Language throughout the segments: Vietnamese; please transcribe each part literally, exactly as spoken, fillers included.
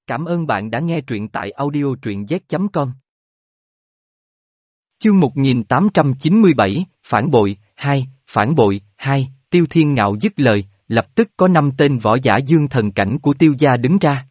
Cảm ơn bạn đã nghe truyện tại audio truyện z chấm com. Chương một nghìn tám trăm chín mươi bảy, Phản bội, hai, Phản bội, hai, Tiêu Thiên Ngạo dứt lời, lập tức có năm tên võ giả dương thần cảnh của Tiêu gia đứng ra.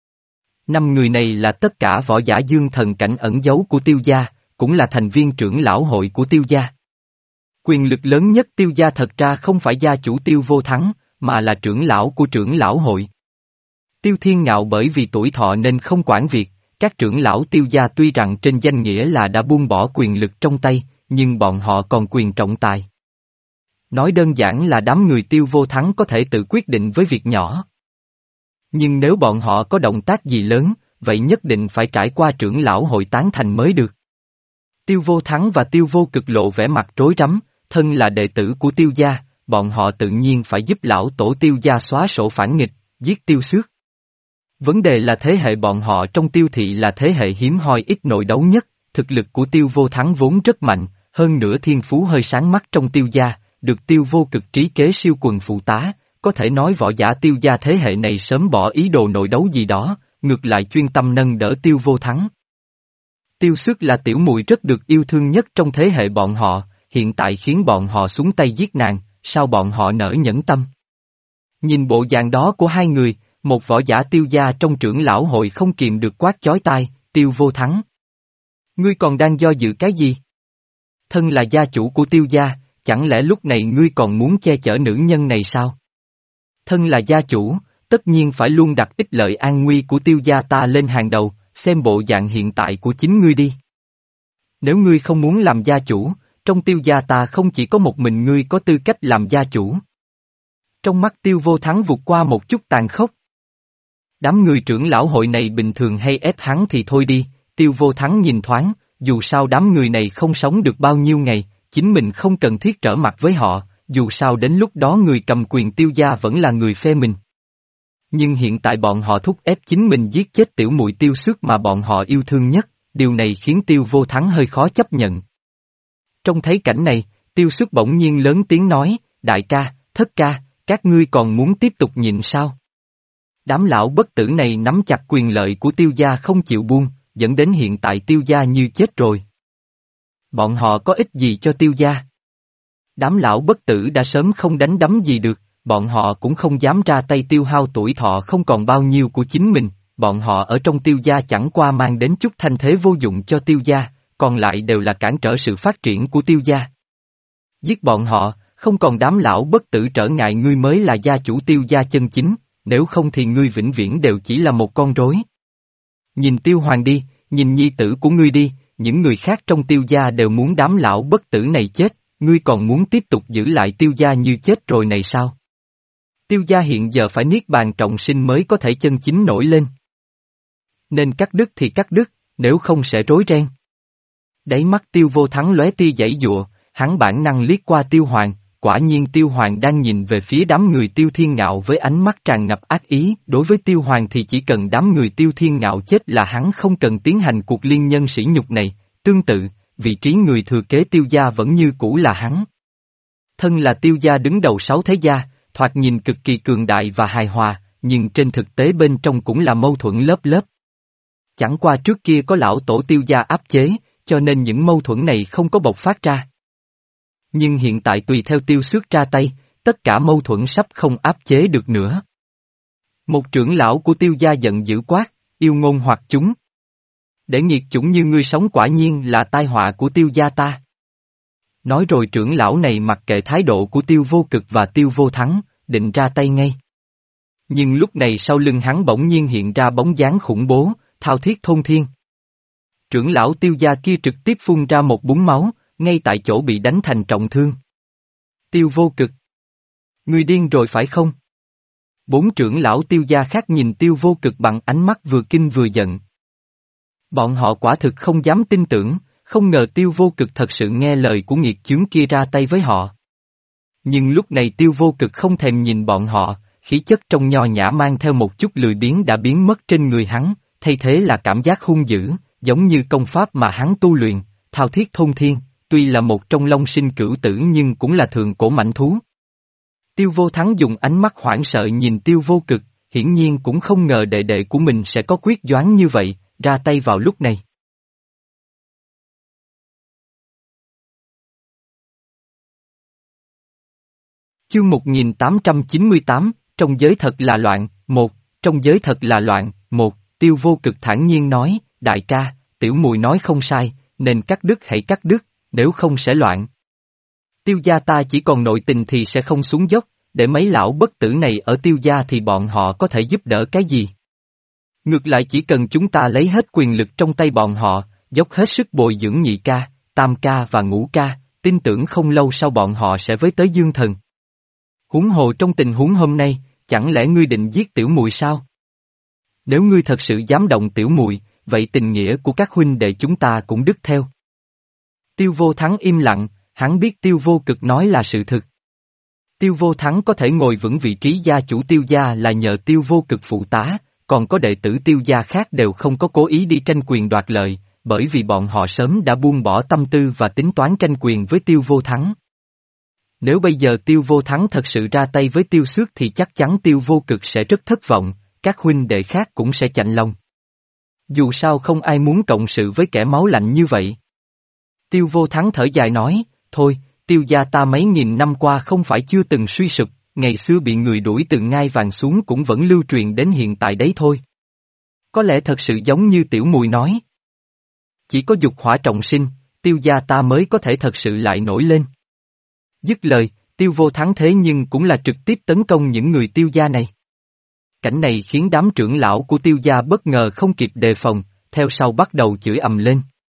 Năm người này là tất cả võ giả dương thần cảnh ẩn giấu của Tiêu gia, cũng là thành viên trưởng lão hội của Tiêu gia. Quyền lực lớn nhất Tiêu gia thật ra không phải gia chủ Tiêu Vô Thắng, mà là trưởng lão của trưởng lão hội. Tiêu Thiên Ngạo bởi vì tuổi thọ nên không quản việc, các trưởng lão Tiêu gia tuy rằng trên danh nghĩa là đã buông bỏ quyền lực trong tay, nhưng bọn họ còn quyền trọng tài. Nói đơn giản là đám người Tiêu Vô Thắng có thể tự quyết định với việc nhỏ. Nhưng nếu bọn họ có động tác gì lớn, vậy nhất định phải trải qua trưởng lão hội tán thành mới được. Tiêu Vô Thắng và Tiêu Vô Cực lộ vẻ mặt rối rắm, thân là đệ tử của Tiêu gia, bọn họ tự nhiên phải giúp lão tổ Tiêu gia xóa sổ phản nghịch, giết Tiêu Xước. Vấn đề là thế hệ bọn họ trong Tiêu thị là thế hệ hiếm hoi ít nội đấu nhất, thực lực của Tiêu Vô Thắng vốn rất mạnh, hơn nữa thiên phú hơi sáng mắt trong Tiêu gia, được Tiêu Vô Cực trí kế siêu quần phụ tá, có thể nói võ giả Tiêu gia thế hệ này sớm bỏ ý đồ nội đấu gì đó, ngược lại chuyên tâm nâng đỡ Tiêu Vô Thắng. Tiêu Xước là tiểu muội rất được yêu thương nhất trong thế hệ bọn họ, hiện tại khiến bọn họ xuống tay giết nàng, sao bọn họ nỡ nhẫn tâm. Nhìn bộ dạng đó của hai người, một võ giả Tiêu gia trong trưởng lão hội không kìm được quát chói tai, Tiêu Vô Thắng. Ngươi còn đang do dự cái gì? Thân là gia chủ của Tiêu gia, chẳng lẽ lúc này ngươi còn muốn che chở nữ nhân này sao? Thân là gia chủ, tất nhiên phải luôn đặt ích lợi an nguy của Tiêu gia ta lên hàng đầu, xem bộ dạng hiện tại của chính ngươi đi. Nếu ngươi không muốn làm gia chủ, trong Tiêu gia ta không chỉ có một mình ngươi có tư cách làm gia chủ. Trong mắt Tiêu Vô Thắng vụt qua một chút tàn khốc. Đám người trưởng lão hội này bình thường hay ép hắn thì thôi đi, Tiêu Vô Thắng nhìn thoáng, dù sao đám người này không sống được bao nhiêu ngày, chính mình không cần thiết trở mặt với họ, dù sao đến lúc đó người cầm quyền Tiêu gia vẫn là người phe mình. Nhưng hiện tại bọn họ thúc ép chính mình giết chết tiểu muội Tiêu Xước mà bọn họ yêu thương nhất, điều này khiến Tiêu Vô Thắng hơi khó chấp nhận. Trong thấy cảnh này, Tiêu Xước bỗng nhiên lớn tiếng nói, đại ca, thất ca, các ngươi còn muốn tiếp tục nhịn sao? Đám lão bất tử này nắm chặt quyền lợi của Tiêu gia không chịu buông, dẫn đến hiện tại Tiêu gia như chết rồi. Bọn họ có ích gì cho Tiêu gia? Đám lão bất tử đã sớm không đánh đấm gì được, bọn họ cũng không dám ra tay tiêu hao tuổi thọ không còn bao nhiêu của chính mình, bọn họ ở trong Tiêu gia chẳng qua mang đến chút thanh thế vô dụng cho Tiêu gia, còn lại đều là cản trở sự phát triển của Tiêu gia. Giết bọn họ, không còn đám lão bất tử trở ngại ngươi mới là gia chủ Tiêu gia chân chính, nếu không thì ngươi vĩnh viễn đều chỉ là một con rối. Nhìn Tiêu Hoàng đi, nhìn nhi tử của ngươi đi, những người khác trong Tiêu gia đều muốn đám lão bất tử này chết, ngươi còn muốn tiếp tục giữ lại Tiêu gia như chết rồi này sao? Tiêu gia hiện giờ phải niết bàn trọng sinh mới có thể chân chính nổi lên. Nên cắt đứt thì cắt đứt, nếu không sẽ rối ren. Đáy mắt Tiêu Vô Thắng lóe tia giãy giụa, hắn bản năng liếc qua Tiêu Hoàng, quả nhiên Tiêu Hoàng đang nhìn về phía đám người Tiêu Thiên Ngạo với ánh mắt tràn ngập ác ý, đối với Tiêu Hoàng thì chỉ cần đám người Tiêu Thiên Ngạo chết là hắn không cần tiến hành cuộc liên nhân sỉ nhục này, tương tự, vị trí người thừa kế Tiêu gia vẫn như cũ là hắn. Thân là Tiêu gia đứng đầu sáu thế gia, thoạt nhìn cực kỳ cường đại và hài hòa, nhưng trên thực tế bên trong cũng là mâu thuẫn lớp lớp. Chẳng qua trước kia có lão tổ Tiêu gia áp chế, cho nên những mâu thuẫn này không có bộc phát ra. Nhưng hiện tại tùy theo Tiêu Xước ra tay, tất cả mâu thuẫn sắp không áp chế được nữa. Một trưởng lão của Tiêu gia giận dữ quát, yêu ngôn hoặc chúng. Để nghiệt chủng như ngươi sống quả nhiên là tai họa của Tiêu gia ta. Nói rồi trưởng lão này mặc kệ thái độ của Tiêu Vô Cực và Tiêu Vô Thắng, định ra tay ngay. Nhưng lúc này sau lưng hắn bỗng nhiên hiện ra bóng dáng khủng bố, thao thiết thôn thiên. Trưởng lão Tiêu gia kia trực tiếp phun ra một búng máu, ngay tại chỗ bị đánh thành trọng thương. Tiêu Vô Cực. Ngươi điên rồi phải không? Bốn trưởng lão Tiêu gia khác nhìn Tiêu Vô Cực bằng ánh mắt vừa kinh vừa giận. Bọn họ quả thực không dám tin tưởng, không ngờ Tiêu Vô Cực thật sự nghe lời của nghiệt chướng kia ra tay với họ. Nhưng lúc này Tiêu Vô Cực không thèm nhìn bọn họ, khí chất trong nho nhã mang theo một chút lười biếng đã biến mất trên người hắn, thay thế là cảm giác hung dữ, giống như công pháp mà hắn tu luyện, thao thiết thôn thiên, tuy là một trong long sinh cửu tử nhưng cũng là thượng cổ mãnh thú. Tiêu Vô Thắng dùng ánh mắt hoảng sợ nhìn Tiêu Vô Cực, hiển nhiên cũng không ngờ đệ đệ của mình sẽ có quyết đoán như vậy, ra tay vào lúc này. Chương một nghìn tám trăm chín mươi tám, trong giới thật là loạn, một, trong giới thật là loạn, một, Tiêu Vô Cực thản nhiên nói, đại ca, tiểu mùi nói không sai, nên cắt đứt hãy cắt đứt, nếu không sẽ loạn. Tiêu gia ta chỉ còn nội tình thì sẽ không xuống dốc, để mấy lão bất tử này ở tiêu gia thì bọn họ có thể giúp đỡ cái gì? Ngược lại chỉ cần chúng ta lấy hết quyền lực trong tay bọn họ, dốc hết sức bồi dưỡng nhị ca, tam ca và ngũ ca, tin tưởng không lâu sau bọn họ sẽ với tới dương thần. Huống hồ trong tình huống hôm nay, chẳng lẽ ngươi định giết tiểu mùi sao? Nếu ngươi thật sự dám động tiểu mùi, vậy tình nghĩa của các huynh đệ chúng ta cũng đứt theo. Tiêu Vô Thắng im lặng, hắn biết Tiêu Vô Cực nói là sự thực. Tiêu Vô Thắng có thể ngồi vững vị trí gia chủ Tiêu gia là nhờ Tiêu Vô Cực phụ tá, còn có đệ tử Tiêu gia khác đều không có cố ý đi tranh quyền đoạt lợi, bởi vì bọn họ sớm đã buông bỏ tâm tư và tính toán tranh quyền với Tiêu Vô Thắng. Nếu bây giờ Tiêu Vô Thắng thật sự ra tay với Tiêu Xước thì chắc chắn Tiêu Vô Cực sẽ rất thất vọng, các huynh đệ khác cũng sẽ chạnh lòng. Dù sao không ai muốn cộng sự với kẻ máu lạnh như vậy. Tiêu Vô Thắng thở dài nói, thôi, Tiêu gia ta mấy nghìn năm qua không phải chưa từng suy sụp, ngày xưa bị người đuổi từ ngai vàng xuống cũng vẫn lưu truyền đến hiện tại đấy thôi. Có lẽ thật sự giống như tiểu mùi nói. Chỉ có dục hỏa trọng sinh, Tiêu gia ta mới có thể thật sự lại nổi lên. Dứt lời, Tiêu Vô Thắng thế nhưng cũng là trực tiếp tấn công những người Tiêu gia này. Cảnh này khiến đám trưởng lão của Tiêu gia bất ngờ không kịp đề phòng, theo sau bắt đầu chửi ầm lên.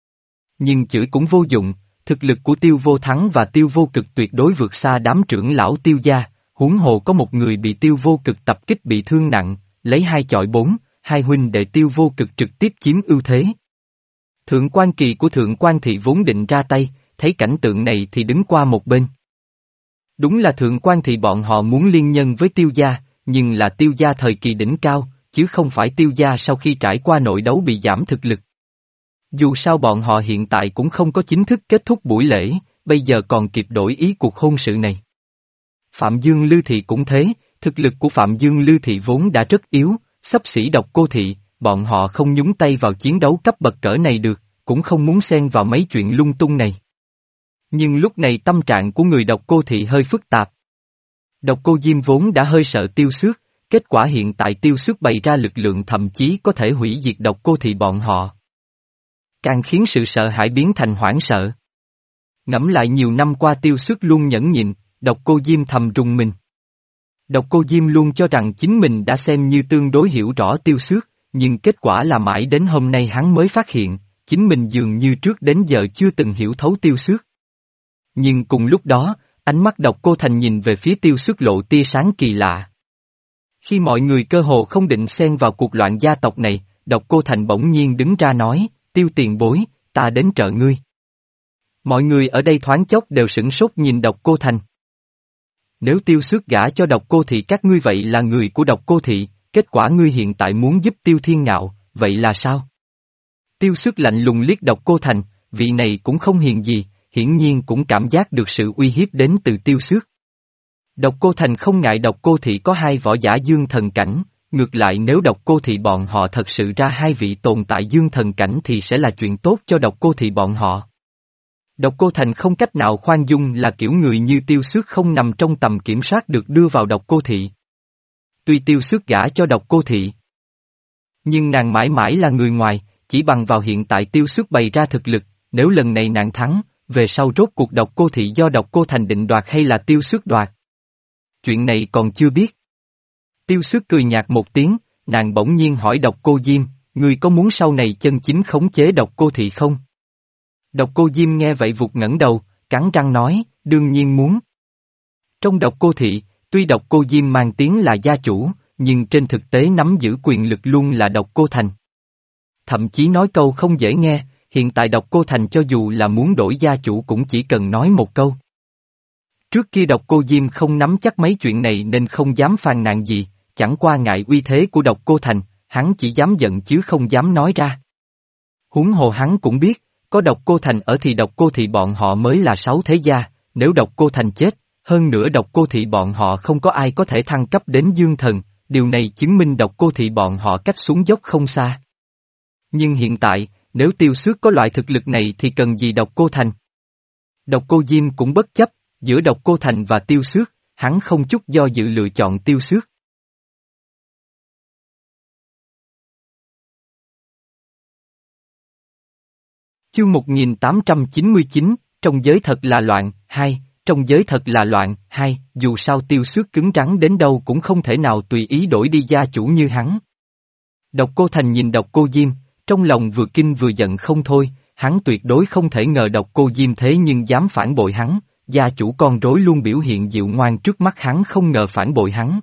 Nhưng chửi cũng vô dụng, thực lực của Tiêu Vô Thắng và Tiêu Vô Cực tuyệt đối vượt xa đám trưởng lão Tiêu gia, huống hồ có một người bị Tiêu Vô Cực tập kích bị thương nặng, lấy hai chọi bốn, hai huynh đệ Tiêu Vô Cực trực tiếp chiếm ưu thế. Thượng quan Kỳ của Thượng quan Thị vốn định ra tay, thấy cảnh tượng này thì đứng qua một bên. Đúng là Thượng quan Thị bọn họ muốn liên nhân với Tiêu gia, nhưng là Tiêu gia thời kỳ đỉnh cao, chứ không phải Tiêu gia sau khi trải qua nội đấu bị giảm thực lực. Dù sao bọn họ hiện tại cũng không có chính thức kết thúc buổi lễ, bây giờ còn kịp đổi ý cuộc hôn sự này. Phạm Dương Lư Thị cũng thế, thực lực của Phạm Dương Lư Thị vốn đã rất yếu, xấp xỉ Độc Cô Thị, bọn họ không nhúng tay vào chiến đấu cấp bậc cỡ này được, cũng không muốn xen vào mấy chuyện lung tung này. Nhưng lúc này tâm trạng của người Độc Cô Thị hơi phức tạp. Độc Cô Diêm vốn đã hơi sợ Tiêu Xước, kết quả hiện tại Tiêu Xước bày ra lực lượng thậm chí có thể hủy diệt Độc Cô Thị bọn họ. Càng khiến sự sợ hãi biến thành hoảng sợ. Ngẫm lại nhiều năm qua Tiêu Xước luôn nhẫn nhịn, Độc Cô Diêm thầm rùng mình. Độc Cô Diêm luôn cho rằng chính mình đã xem như tương đối hiểu rõ Tiêu Xước, nhưng kết quả là mãi đến hôm nay hắn mới phát hiện, chính mình dường như trước đến giờ chưa từng hiểu thấu Tiêu Xước. Nhưng cùng lúc đó, ánh mắt Độc Cô Thành nhìn về phía Tiêu Xước lộ tia sáng kỳ lạ. Khi mọi người cơ hồ không định xen vào cuộc loạn gia tộc này, Độc Cô Thành bỗng nhiên đứng ra nói, Tiêu tiền bối, ta đến trợ ngươi. Mọi người ở đây thoáng chốc đều sửng sốt nhìn Độc Cô Thành. Nếu Tiêu Xước gả cho Độc Cô Thị các ngươi vậy là người của Độc Cô Thị, kết quả ngươi hiện tại muốn giúp Tiêu Thiên Ngạo, vậy là sao? Tiêu Xước lạnh lùng liếc Độc Cô Thành, vị này cũng không hiền gì, hiển nhiên cũng cảm giác được sự uy hiếp đến từ Tiêu Xước. Độc Cô Thành không ngại Độc Cô Thị có hai võ giả dương thần cảnh, ngược lại nếu Độc Cô Thị bọn họ thật sự ra hai vị tồn tại dương thần cảnh thì sẽ là chuyện tốt cho Độc Cô Thị bọn họ. Độc Cô Thành không cách nào khoan dung là kiểu người như Tiêu Xước không nằm trong tầm kiểm soát được đưa vào Độc Cô Thị. Tuy Tiêu Xước gả cho Độc Cô Thị, nhưng nàng mãi mãi là người ngoài, chỉ bằng vào hiện tại Tiêu Xước bày ra thực lực, nếu lần này nàng thắng, về sau rốt cuộc Độc Cô Thị do Độc Cô Thành định đoạt hay là Tiêu Xước đoạt. Chuyện này còn chưa biết. Tiêu Xước cười nhạt một tiếng, nàng bỗng nhiên hỏi Độc Cô Diêm, ngươi có muốn sau này chân chính khống chế Độc Cô Thị không? Độc Cô Diêm nghe vậy vụt ngẩng đầu, cắn răng nói, đương nhiên muốn. Trong Độc Cô Thị, tuy Độc Cô Diêm mang tiếng là gia chủ, nhưng trên thực tế nắm giữ quyền lực luôn là Độc Cô Thành. Thậm chí nói câu không dễ nghe, hiện tại Độc Cô Thành cho dù là muốn đổi gia chủ cũng chỉ cần nói một câu. Trước kia Độc Cô Diêm không nắm chắc mấy chuyện này nên không dám phàn nàn gì, chẳng qua ngại uy thế của Độc Cô Thành, hắn chỉ dám giận chứ không dám nói ra. Huống hồ hắn cũng biết, có Độc Cô Thành ở thì Độc Cô Thị bọn họ mới là sáu thế gia, nếu Độc Cô Thành chết, hơn nữa Độc Cô Thị bọn họ không có ai có thể thăng cấp đến dương thần, điều này chứng minh Độc Cô Thị bọn họ cách xuống dốc không xa. Nhưng hiện tại, nếu Tiêu Xước có loại thực lực này thì cần gì Độc Cô Thành? Độc Cô Diêm cũng bất chấp, giữa Độc Cô Thành và Tiêu Xước, hắn không chút do dự lựa chọn Tiêu Xước. Chương một nghìn tám trăm chín mươi chín, trong giới thật là loạn, hai, trong giới thật là loạn, hai, dù sao Tiêu Xước cứng rắn đến đâu cũng không thể nào tùy ý đổi đi gia chủ như hắn. Độc Cô Thành nhìn Độc Cô Diêm, trong lòng vừa kinh vừa giận không thôi, hắn tuyệt đối không thể ngờ Độc Cô Diêm thế nhưng dám phản bội hắn, gia chủ con rối luôn biểu hiện dịu ngoan trước mắt hắn không ngờ phản bội hắn.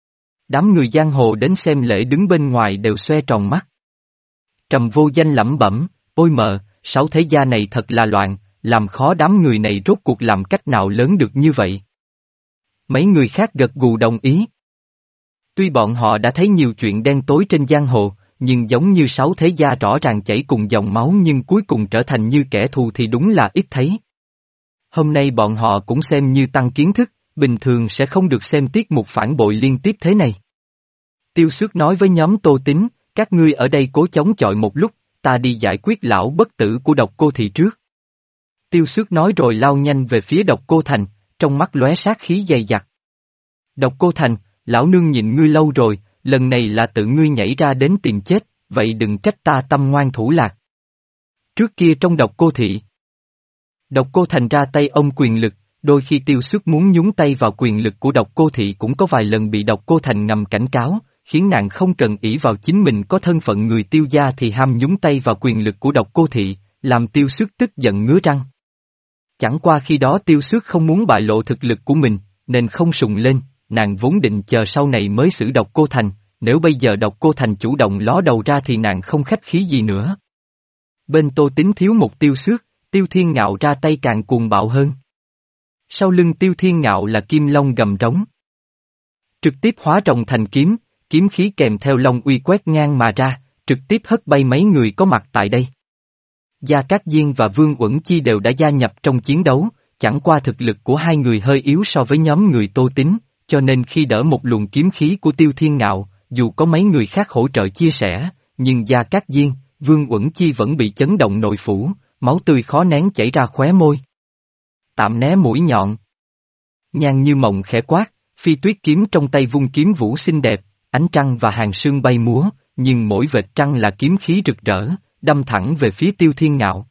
Đám người giang hồ đến xem lễ đứng bên ngoài đều xoe tròn mắt. Trầm Vô Danh lẩm bẩm, ôi mờ, sáu thế gia này thật là loạn, làm khó đám người này rốt cuộc làm cách nào lớn được như vậy. Mấy người khác gật gù đồng ý. Tuy bọn họ đã thấy nhiều chuyện đen tối trên giang hồ, nhưng giống như sáu thế gia rõ ràng chảy cùng dòng máu nhưng cuối cùng trở thành như kẻ thù thì đúng là ít thấy. Hôm nay bọn họ cũng xem như tăng kiến thức, bình thường sẽ không được xem tiết mục phản bội liên tiếp thế này. Tiêu Xước nói với nhóm Tô Tín, các ngươi ở đây cố chống chọi một lúc, ta đi giải quyết lão bất tử của Độc Cô Thị trước. Tiêu Xước nói rồi lao nhanh về phía Độc Cô Thành, trong mắt lóe sát khí dày dặt. Độc Cô Thành, lão nương nhịn ngươi lâu rồi, lần này là tự ngươi nhảy ra đến tìm chết, vậy đừng trách ta tâm ngoan thủ lạc. Trước kia trong Độc Cô Thị, Độc Cô Thành ra tay ông quyền lực, đôi khi Tiêu Xước muốn nhúng tay vào quyền lực của Độc Cô Thị cũng có vài lần bị Độc Cô Thành ngầm cảnh cáo, khiến nàng không cần ỷ vào chính mình có thân phận người Tiêu gia thì ham nhúng tay vào quyền lực của Độc Cô Thị, làm Tiêu Xước tức giận ngứa răng. Chẳng qua khi đó Tiêu Xước không muốn bại lộ thực lực của mình, nên không sùng lên, nàng vốn định chờ sau này mới xử Độc Cô Thành, nếu bây giờ Độc Cô Thành chủ động ló đầu ra thì nàng không khách khí gì nữa. Bên Tô Tín thiếu một Tiêu Xước, Tiêu Thiên Ngạo ra tay càng cuồng bạo hơn. Sau lưng Tiêu Thiên Ngạo là Kim Long gầm trống. Trực tiếp hóa rồng thành kiếm, kiếm khí kèm theo long uy quét ngang mà ra, trực tiếp hất bay mấy người có mặt tại đây. Gia Cát Diên và Vương Uẩn Chi đều đã gia nhập trong chiến đấu, chẳng qua thực lực của hai người hơi yếu so với nhóm người Tô Tín, cho nên khi đỡ một luồng kiếm khí của Tiêu Thiên Ngạo, dù có mấy người khác hỗ trợ chia sẻ, nhưng Gia Cát Diên, Vương Uẩn Chi vẫn bị chấn động nội phủ, máu tươi khó nén chảy ra khóe môi. Tạm né mũi nhọn. Nhan Như Mộng khẽ quát, phi tuyết kiếm trong tay vung kiếm vũ xinh đẹp, ánh trăng và hàng sương bay múa, nhưng mỗi vệt trăng là kiếm khí rực rỡ, đâm thẳng về phía Tiêu Thiên Ngạo.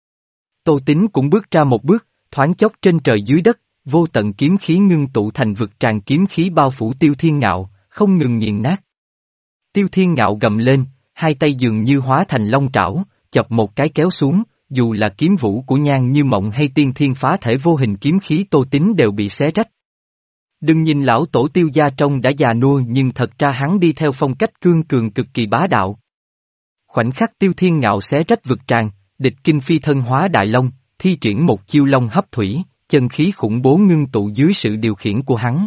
Tô Tín cũng bước ra một bước, thoáng chốc trên trời dưới đất, vô tận kiếm khí ngưng tụ thành vực tràn kiếm khí bao phủ Tiêu Thiên Ngạo, không ngừng nghiền nát. Tiêu Thiên Ngạo gầm lên, hai tay dường như hóa thành long trảo, chọc một cái kéo xuống, dù là kiếm vũ của Nhan Như Mộng hay tiên thiên phá thể vô hình kiếm khí Tô Tín đều bị xé rách. Đừng nhìn lão tổ Tiêu gia trông đã già nua nhưng thật ra hắn đi theo phong cách cương cường cực kỳ bá đạo. Khoảnh khắc Tiêu Thiên Ngạo xé rách vực tràn, địch kinh phi thân hóa đại long, thi triển một chiêu long hấp thủy, chân khí khủng bố ngưng tụ dưới sự điều khiển của hắn.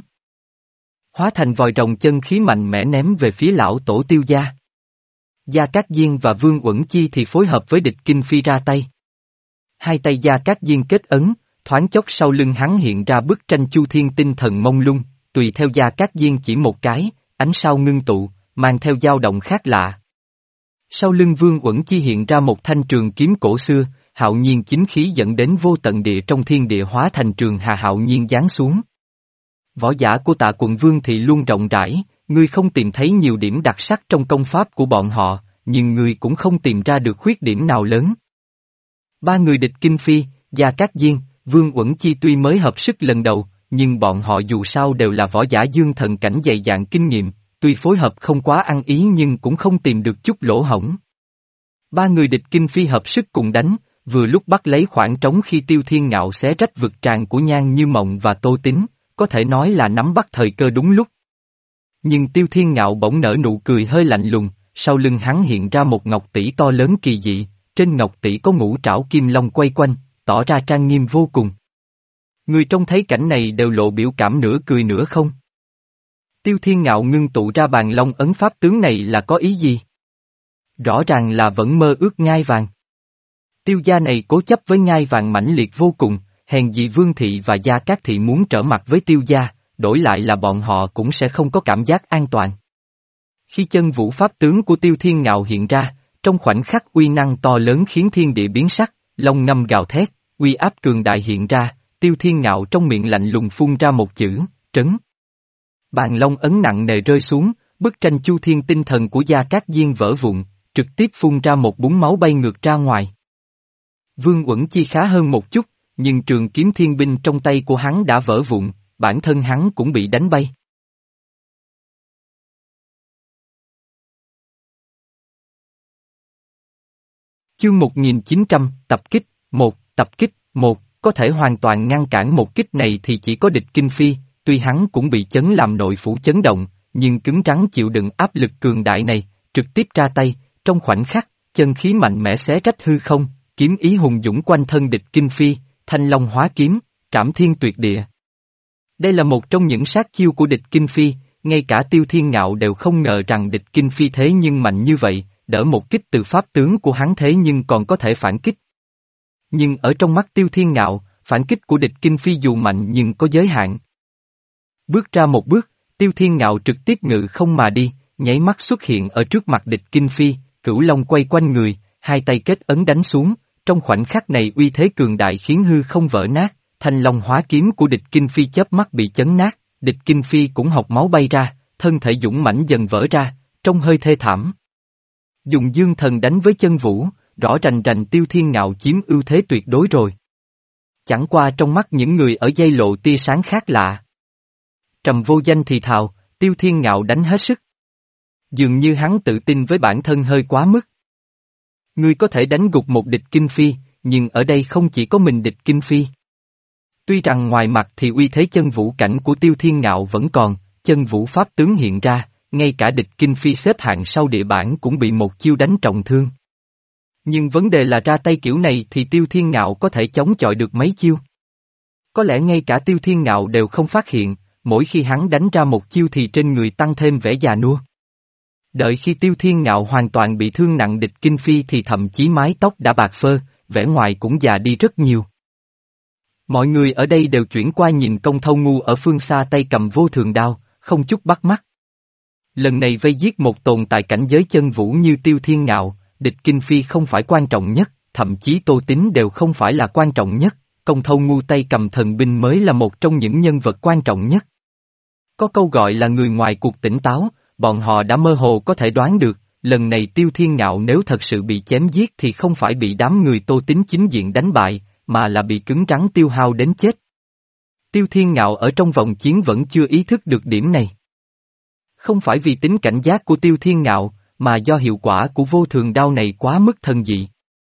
Hóa thành vòi rồng chân khí mạnh mẽ ném về phía lão tổ Tiêu gia. Gia Cát Diên và Vương Uẩn Chi thì phối hợp với địch kinh phi ra tay. Hai tay Gia Cát Diên kết ấn, thoáng chốc sau lưng hắn hiện ra bức tranh chu thiên tinh thần mông lung, tùy theo Gia Cát Diên chỉ một cái, ánh sao ngưng tụ, mang theo dao động khác lạ. Sau lưng Vương Uẩn Chi hiện ra một thanh trường kiếm cổ xưa, hạo nhiên chính khí dẫn đến vô tận địa trong thiên địa hóa thành trường hà hạo nhiên giáng xuống. Võ giả của Tạ Quận Vương thì luôn rộng rãi, ngươi không tìm thấy nhiều điểm đặc sắc trong công pháp của bọn họ, nhưng ngươi cũng không tìm ra được khuyết điểm nào lớn. Ba người địch kinh phi, Gia Cát Diên, Vương Uẩn Chi tuy mới hợp sức lần đầu, nhưng bọn họ dù sao đều là võ giả dương thần cảnh dày dạn kinh nghiệm, tuy phối hợp không quá ăn ý nhưng cũng không tìm được chút lỗ hổng. Ba người địch kinh phi hợp sức cùng đánh, vừa lúc bắt lấy khoảng trống khi Tiêu Thiên Ngạo xé rách vực tràn của Nhan Như Mộng và Tô Tín, có thể nói là nắm bắt thời cơ đúng lúc. Nhưng Tiêu Thiên Ngạo bỗng nở nụ cười hơi lạnh lùng, sau lưng hắn hiện ra một ngọc tỷ to lớn kỳ dị, trên ngọc tỷ có ngũ trảo kim long quay quanh, tỏ ra trang nghiêm vô cùng. Người trông thấy cảnh này đều lộ biểu cảm nửa cười nửa không. Tiêu Thiên Ngạo ngưng tụ ra bàn long ấn pháp tướng này là có ý gì? Rõ ràng là vẫn mơ ước ngai vàng. Tiêu gia này cố chấp với ngai vàng mãnh liệt vô cùng, hèn gì Vương Thị và Gia Cát Thị muốn trở mặt với Tiêu gia, đổi lại là bọn họ cũng sẽ không có cảm giác an toàn. Khi chân vũ pháp tướng của Tiêu Thiên Ngạo hiện ra, trong khoảnh khắc uy năng to lớn khiến thiên địa biến sắc, long ngâm gào thét, uy áp cường đại hiện ra, Tiêu Thiên Ngạo trong miệng lạnh lùng phun ra một chữ, trấn. Bàn long ấn nặng nề rơi xuống, bức tranh chu thiên tinh thần của Gia Cát Diên vỡ vụn, trực tiếp phun ra một búng máu bay ngược ra ngoài. Vương Uẩn Chi khá hơn một chút, nhưng trường kiếm thiên binh trong tay của hắn đã vỡ vụn, bản thân hắn cũng bị đánh bay. Chương một nghìn chín trăm, tập kích, một, tập kích, một, có thể hoàn toàn ngăn cản một kích này thì chỉ có địch Kinh Phi, tuy hắn cũng bị chấn làm nội phủ chấn động, nhưng cứng rắn chịu đựng áp lực cường đại này, trực tiếp ra tay, trong khoảnh khắc, chân khí mạnh mẽ xé rách hư không, kiếm ý hùng dũng quanh thân địch Kinh Phi, thanh long hóa kiếm, trảm thiên tuyệt địa. Đây là một trong những sát chiêu của địch Kinh Phi, ngay cả Tiêu Thiên Ngạo đều không ngờ rằng địch Kinh Phi thế nhưng mạnh như vậy, đỡ một kích từ pháp tướng của hắn thế nhưng còn có thể phản kích. Nhưng ở trong mắt Tiêu Thiên Ngạo, phản kích của địch Kinh Phi dù mạnh nhưng có giới hạn. Bước ra một bước, Tiêu Thiên Ngạo trực tiếp ngự không mà đi, nháy mắt xuất hiện ở trước mặt địch Kinh Phi, cửu long quay quanh người, hai tay kết ấn đánh xuống, trong khoảnh khắc này uy thế cường đại khiến hư không vỡ nát, thanh long hóa kiếm của địch Kinh Phi chớp mắt bị chấn nát, địch Kinh Phi cũng học máu bay ra, thân thể dũng mãnh dần vỡ ra, trông hơi thê thảm. Dùng dương thần đánh với chân vũ, rõ rành rành Tiêu Thiên Ngạo chiếm ưu thế tuyệt đối rồi. Chẳng qua trong mắt những người ở dây lộ tia sáng khác lạ. Trầm Vô Danh thì thào, Tiêu Thiên Ngạo đánh hết sức. Dường như hắn tự tin với bản thân hơi quá mức. Ngươi có thể đánh gục một địch Kinh Phi, nhưng ở đây không chỉ có mình địch Kinh Phi. Tuy rằng ngoài mặt thì uy thế chân vũ cảnh của Tiêu Thiên Ngạo vẫn còn, chân vũ pháp tướng hiện ra, ngay cả địch Kinh Phi xếp hạng sau địa bản cũng bị một chiêu đánh trọng thương. Nhưng vấn đề là ra tay kiểu này thì Tiêu Thiên Ngạo có thể chống chọi được mấy chiêu. Có lẽ ngay cả Tiêu Thiên Ngạo đều không phát hiện, mỗi khi hắn đánh ra một chiêu thì trên người tăng thêm vẻ già nua. Đợi khi Tiêu Thiên Ngạo hoàn toàn bị thương nặng địch Kinh Phi thì thậm chí mái tóc đã bạc phơ, vẻ ngoài cũng già đi rất nhiều. Mọi người ở đây đều chuyển qua nhìn Công Thâu Ngu ở phương xa tay cầm vô thường đao, không chút bắt mắt. Lần này vây giết một tồn tại cảnh giới chân vũ như Tiêu Thiên Ngạo, địch Kinh Phi không phải quan trọng nhất, thậm chí Tô Tín đều không phải là quan trọng nhất, Công Thâu Ngu tay cầm thần binh mới là một trong những nhân vật quan trọng nhất. Có câu gọi là người ngoài cuộc tỉnh táo, bọn họ đã mơ hồ có thể đoán được, lần này Tiêu Thiên Ngạo nếu thật sự bị chém giết thì không phải bị đám người Tô Tín chính diện đánh bại, mà là bị cứng rắn tiêu hao đến chết. Tiêu Thiên Ngạo ở trong vòng chiến vẫn chưa ý thức được điểm này. Không phải vì tính cảnh giác của Tiêu Thiên Ngạo, mà do hiệu quả của vô thường đao này quá mức thần dị.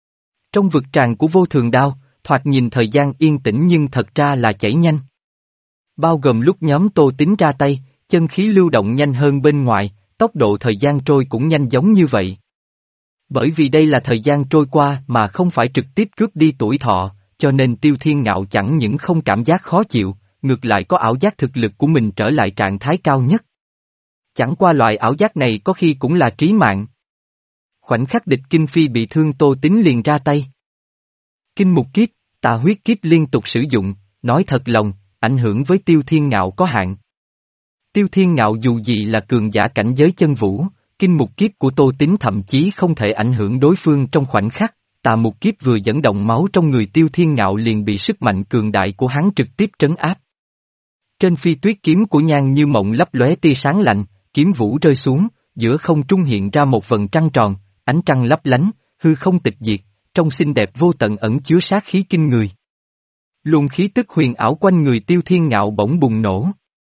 Trong vực tràn của vô thường đao, thoạt nhìn thời gian yên tĩnh nhưng thật ra là chảy nhanh. Bao gồm lúc nhóm Tô Tín ra tay, chân khí lưu động nhanh hơn bên ngoài, tốc độ thời gian trôi cũng nhanh giống như vậy. Bởi vì đây là thời gian trôi qua mà không phải trực tiếp cướp đi tuổi thọ, cho nên Tiêu Thiên Ngạo chẳng những không cảm giác khó chịu, ngược lại có ảo giác thực lực của mình trở lại trạng thái cao nhất. Chẳng qua loại ảo giác này có khi cũng là trí mạng. Khoảnh khắc địch Kinh Phi bị thương Tô Tín liền ra tay. Kinh mục kiếp, tà huyết kiếp liên tục sử dụng, nói thật lòng, ảnh hưởng với Tiêu Thiên Ngạo có hạn. Tiêu Thiên Ngạo dù gì là cường giả cảnh giới chân vũ, kinh mục kiếp của Tô Tín thậm chí không thể ảnh hưởng đối phương trong khoảnh khắc, tà mục kiếp vừa dẫn động máu trong người Tiêu Thiên Ngạo liền bị sức mạnh cường đại của hắn trực tiếp trấn áp. Trên phi tuyết kiếm của Nhan Như Mộng lấp lóe tia sáng lạnh, kiếm vũ rơi xuống, giữa không trung hiện ra một vầng trăng tròn, ánh trăng lấp lánh, hư không tịch diệt, trong xinh đẹp vô tận ẩn chứa sát khí kinh người. Luồng khí tức huyền ảo quanh người Tiêu Thiên Ngạo bỗng bùng nổ.